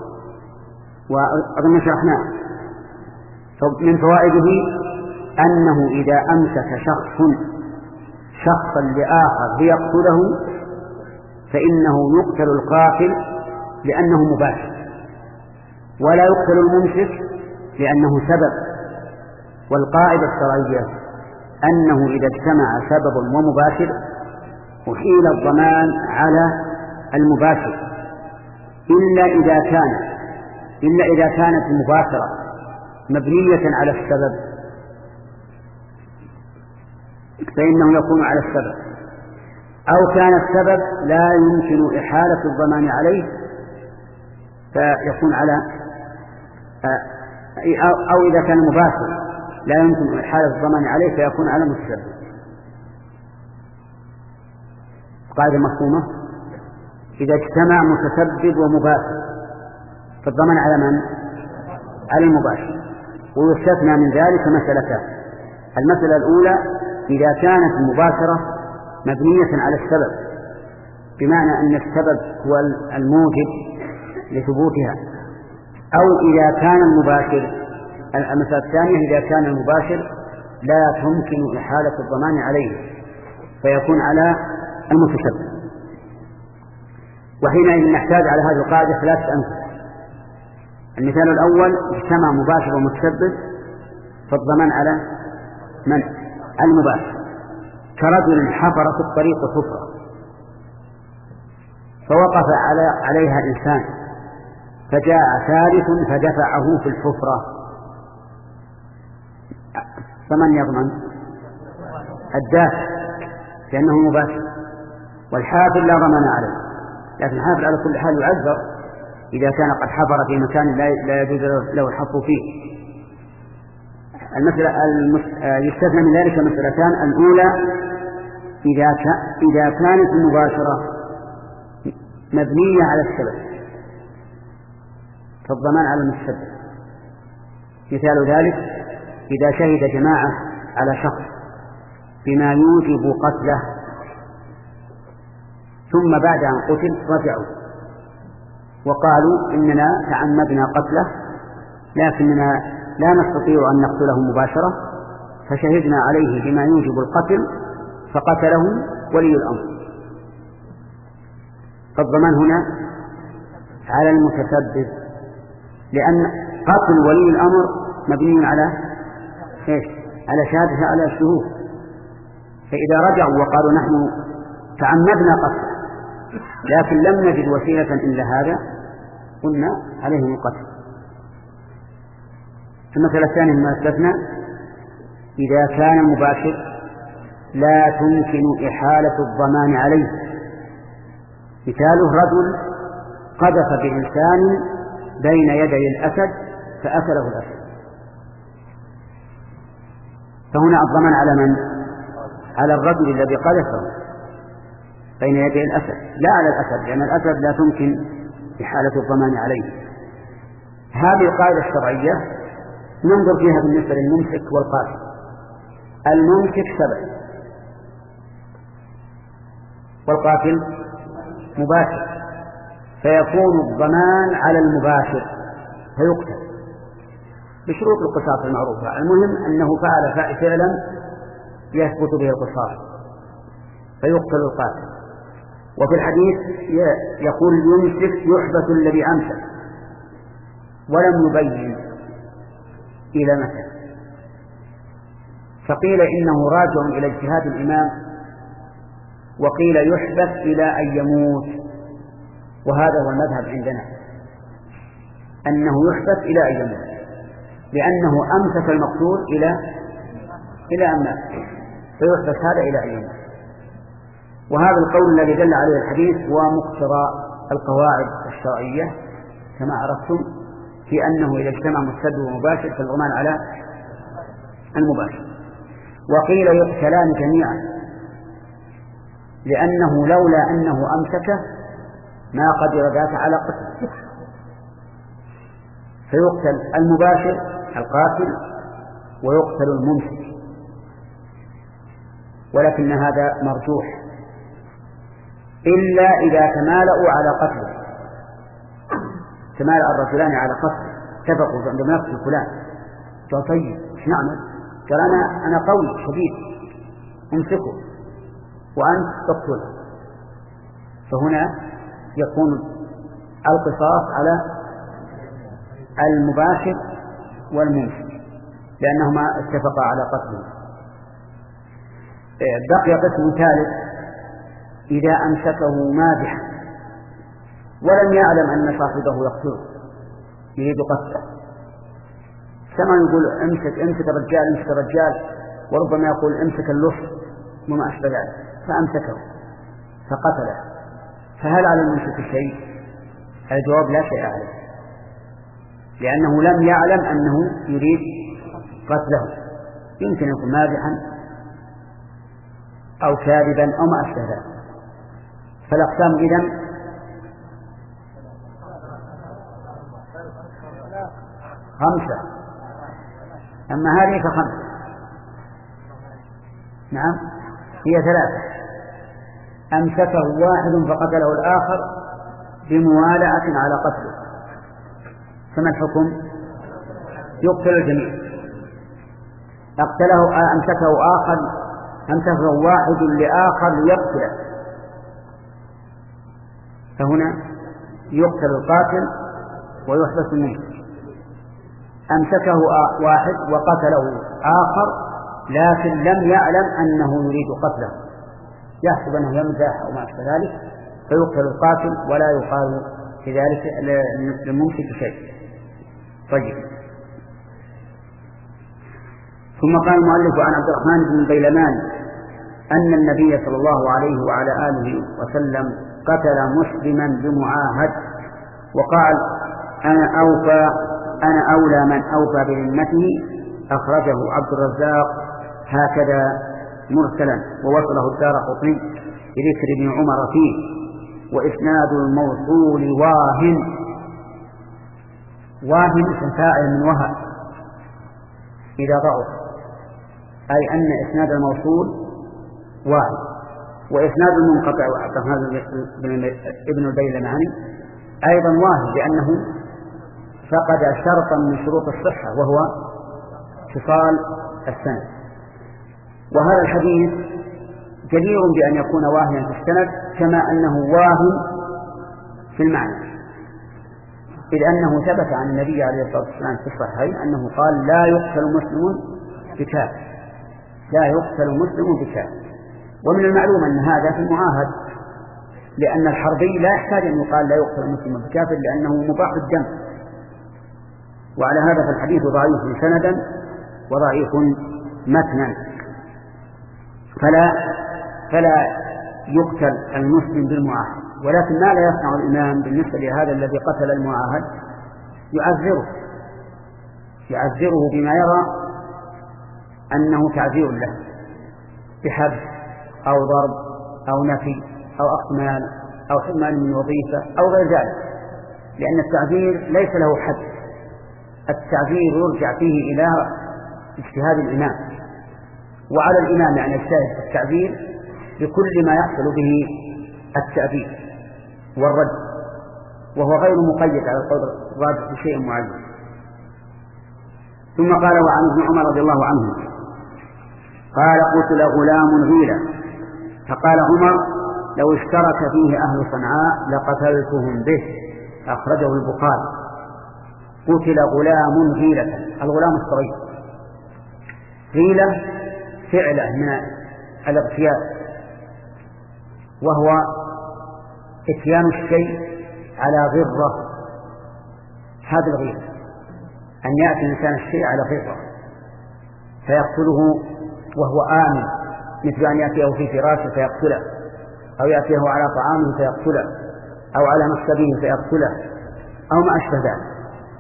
وأظن شرحناه. من فوائده أنه إذا أمسك شخص شخصا لآخر ليقتله فإنه يقتل القاتل لأنه مباشر، ولا يقتل الممسك لأنه سبب. والقاعدة الشرعية أنه إذا اجتمع سبب ومباشر أحيل الضمان على المباشر، إلا إذا كان إلا إذا كانت المباشرة مبنية على السبب فإنه يكون على السبب، أو كان السبب لا يمكن إحالة الضمان عليه فيكون على أو إذا كان مباشر لا يمكن إحالة الضمان عليه فيكون على المتسبب. قاعدة مفهومة. إذا اجتمع متسبب ومباشر فالضمان على من؟ على المباشر. ويستثنى من ذلك مسألتان. المسألة الأولى إذا كانت المباشرة مبنية على السبب، بمعنى أن السبب هو الموجب لثبوتها، أو إذا كان المباشر. المسألة الثانية إذا كان المباشر لا تمكن إحالة الضمان عليه فيكون على المتسبب. وحينئذ نحتاج على هذه القاعدة ثلاثة أمثلة. المثال الأول اجتمع مباشر ومتسبب فالضمان على من؟ المباشر، كرجل حفر في الطريق حفرة فوقف على عليها إنسان فجاء ثالث فدفعه في الحفرة، فمن يضمن؟ الدافع لأنه مباشر، والحافر لا ضمان عليه، لكن الحافر على كل حال يعذر إذا كان قد حفر في مكان لا يجوز له الحفر فيه. المسألة يستثنى من ذلك مسألتان: الأولى إذا إذا كانت المباشرة مبنية على السبب فالضمان على المتسبب. مثال ذلك إذا شهد جماعة على شخص بما يوجب قتله ثم بعد أن قتل رجعوا وقالوا إننا تعمدنا قتله لكننا لا نستطيع أن نقتله مباشرة فشهدنا عليه بما يوجب القتل فقتله ولي الأمر، فالضمان هنا على المتسبب، لأن قتل ولي الأمر مبني على إيش؟ على شهادة على الشهود. فإذا رجعوا وقالوا نحن تعمدنا قتله لكن لم نجد وسيلة إلا هذا قلنا عليهم القتل. المثل الثاني ما أثبتنا إذا كان مباشر لا تمكن إحالة الضمان عليه. مثاله رجل قذف بإنسان بين يدي الأسد فأكله الأسد، فهنا الضمان على من؟ على الرجل الذي قذفه بين يدي الأسد لا على الأسد، لأن الأسد لا تمكن إحالة الضمان عليه. هذه القاعدة الشرعية ننظر فيها بالنسبة للممسك والقاتل. الممسك سبب والقاتل مباشر، فيكون الضمان على المباشر فيقتل بشروط القصاص المعروفة. المهم أنه فعل فعلا يثبت به القصاص فيقتل القاتل. وفي الحديث يقول يمسك يحبس الذي أمسك، ولم يبين إلى متى، فقيل إنه راجع إلى اجتهاد الإمام، وقيل يحبس إلى أن يموت، وهذا هو المذهب عندنا أنه يحبس إلى أن يموت، لأنه أمسك المقتول إلى إلى أن مات، فيحبس هذا إلى أن يموت. وهذا القول الذي دل عليه الحديث هو مقتضى القواعد الشرعية كما عرفتم في أنه إذا اجتمع متسبب ومباشر فالضمان على المباشر. وقيل يقتلان جميعا، لأنه لولا أنه أمسكه ما قدر ذاك على قتله، فيقتل المباشر القاتل ويقتل الممسك. ولكن هذا مرجوح إلا إذا تمالأوا على قتله، تمالأ الرجلان على قتله، اتفقوا عندما يقتل فلان قال طيب ايش نعمل؟ قال أنا أنا قوي شديد امسكه وأنت تقتله، فهنا يكون القصاص على المباشر والممسك لأنهما اتفقا على قتله. بقي قسم ثالث إذا أمسكه مازحا ولم يعلم أن صاحبه يقتله يريد قتله، كما يقول امسك امسك الرجال امسك الرجال، وربما يقول امسك اللص وما أشبه ذلك، فأمسكه فقتله، فهل على الممسك شيء؟ الجواب لا شيء عليه، لأنه لم يعلم أنه يريد قتله، يمكن يكون مازحا أو كاذبا أو ما أشبه ذلك. فالأقسام إذن خمسة، أما هذه فخمسة. نعم هي ثلاثة: أمسكه واحد فقتله الآخر بموالعة على قتله، فما الحكم؟ يقتل الجميع. أقتله أمسكه آخر أمسكه واحد لآخر ليقتله، فهنا يقتل القاتل ويحبس المنكر. أمسكه واحد وقتله آخر لكن لم يعلم أنه يريد قتله، يحسب أنه يمزح أو ما أشبه ذلك، فيقتل القاتل ولا يقال في ذلك للممسك شيء. طيب. ثم قال المؤلف عن عبد الرحمن بن البيلمان أن النبي صلى الله عليه وعلى آله وسلم قتل مسلما بمعاهد وقال أنا أوفى أنا أولى من أوفى بذمته، أخرجه عبد الرزاق هكذا مرسلا، ووصله الدارقطني بذكر ابن عمر فيه، وإسناد الموصول واهن. واهن اسم فاعل من وهن إذا ضعف، أي أن إسناد الموصول واهن، وإسناد المنقطع ابن البيلماني أيضا واهن، لأنه فقد شرطا من شروط الصحة وهو اتصال السند. وهذا الحديث جدير بأن يكون واهنا في السند كما أنه واهن في المعنى، إذ أنه ثبت عن النبي عليه الصلاة والسلام في الصحيحين أنه قال لا يقتل مسلم بكافر، لا يقتل مسلم بكافر. ومن المعلوم أن هذا في المعاهد، لأن الحربي لا يحتاج أن يقال لا يقتل مسلم بكافر لأنه مباح الدم. وعلى هذا فالحديث ضعيف سندا وضعيف متنا، فلا فلا يقتل المسلم بالمعاهد. ولكن ما لا يصنع الإمام بالنسبة لهذا الذي قتل المعاهد؟ يعذره يعذره بما يرى أنه تعذير له بحبس أو ضرب أو نفي أو أقمال أو حرمان من وظيفة أو غير ذلك، لأن التعذير ليس له حد. التعذير يرجع فيه إلى اجتهاد الإمام، وعلى الإمام أن يجتهد في التعذير بكل ما يحصل به التأديب والرد، وهو غير مقيد على القول الراجح بشيء معين. ثم قال وعن ابن عمر رضي الله عنه قال قتل غلام غيلة، فقال عمر لو اشترك فيه أهل صنعاء لقتلتهم به، أخرجه البخاري. قتل غلام غيلة، الغلام الصغير. غيلة فعلة من الاغتيال، وهو اتيان الشيء على غرة. هذا الغيلة أن يأتي الإنسان الشيء على غرة فيقتله وهو آمن، مثل أن يأتيه في فراشه فيقتله، أو يأتيه على طعامه فيقتله، أو على مكتبه فيقتله، أو ما أشبه ذلك.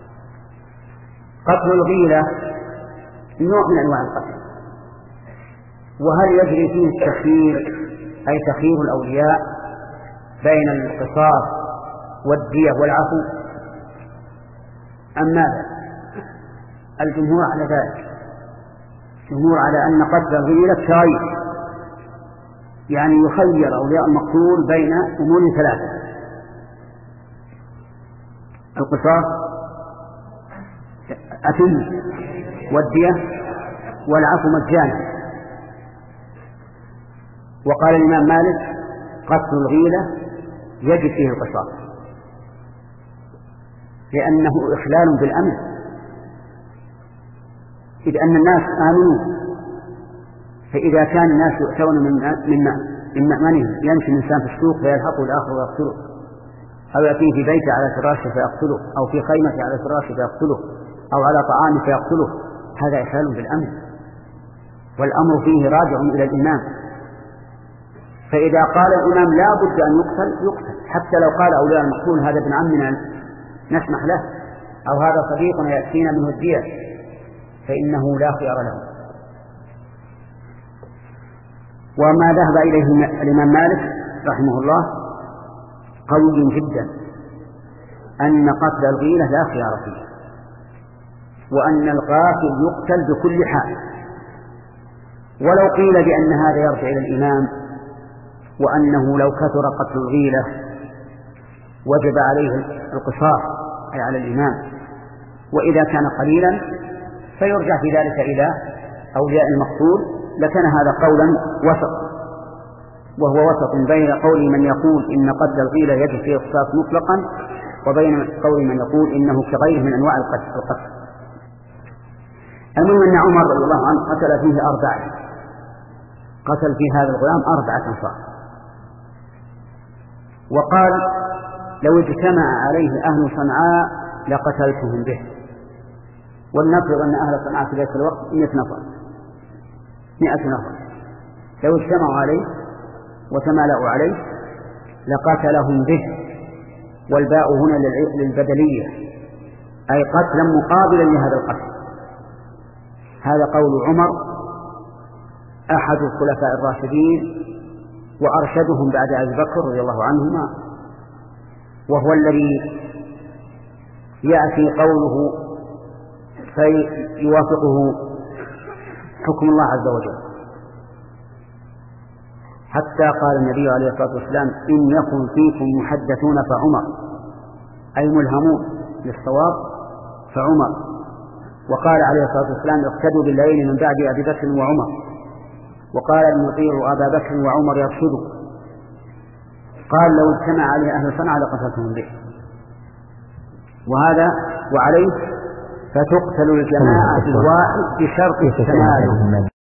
قتل الغيلة نوع من أنواع القتل، وهل يجري فيه التخيير أي تخيير الأولياء بين القصاص والدية والعفو أم ماذا؟ الجمهور على ذلك، الجمهور على أن قتل الغيلة تخيير، يعني يخير أولياء المقتول بين أمور ثلاثة: القصاص، أتم، والدية، والعفو مجانا. وقال الإمام مالك قتل الغيلة يجب فيه القصاص، لأنه إخلال بالأمن، إذ أن الناس آمنوا، فإذا كان الناس يؤتون من من مأمنهم، يمشي الإنسان في السوق فيلحقه الآخر ويقتله، أو يأتيه في بيته على فراشه فيقتله، أو في خيمته على فراشه فيقتله، أو على طعامه فيقتله، هذا إخلال بالأمن، والأمر فيه راجع إلى الإمام. فإذا قال الإمام لا بد أن يقتل يقتل، حتى لو قال أولياء المقتول هذا ابن عمنا نسمح له، أو هذا صديقنا يأتينا منه الدية، فإنه لا خيار له. وما ذهب إليه الإمام مالك رحمه الله قوي جدا، أن قتل الغيلة لا خيار فيه، وأن القاتل يقتل بكل حال. ولو قيل بأن هذا يرجع إلى الإمام، وأنه لو كثر قتل الغيلة وجب عليه القصاص أي على الإمام، وإذا كان قليلا فيرجع في ذلك إلى أولياء المقتول، لكان هذا قولا وسط. وهو وسط بين قول من يقول إن قتل الغيلة يجب فيه القصاص مطلقا وبين قول من يقول إنه كغيره من أنواع القتل. المهم أن عمر رضي الله عنه قتل فيه أربعة، قتل في هذا الغلام أربعة أنفار، وقال لو اجتمع عليه أهل صنعاء لقتلتهم به. ولنفرض أن أهل صنعاء في ذلك الوقت مئة نفر مئة نفر لو اجتمعوا عليه وتمالأوا عليه لقتلهم به، والباء هنا للبدلية أي قتلا مقابلا لهذا القتل. هذا قول عمر أحد الخلفاء الراشدين وأرشدهم بعد أبي بكر رضي الله عنهما، وهو الذي يأتي قوله فيوافقه حكم الله عز وجل، حتى قال النبي عليه الصلاة والسلام إن يكن فيكم محدثون فعمر، أي ملهمون للصواب فعمر. وقال عليه الصلاة والسلام اقتدوا بالليل من بعد أبي بكر وعمر، وقال إن يطيعوا أبا بكر وعمر يرشدوا. قال لو اجتمع عليه أهل صنعاء لقتلتهم به. وهذا وعليه فتقتل الجماعة الواحد بشرط التمالك.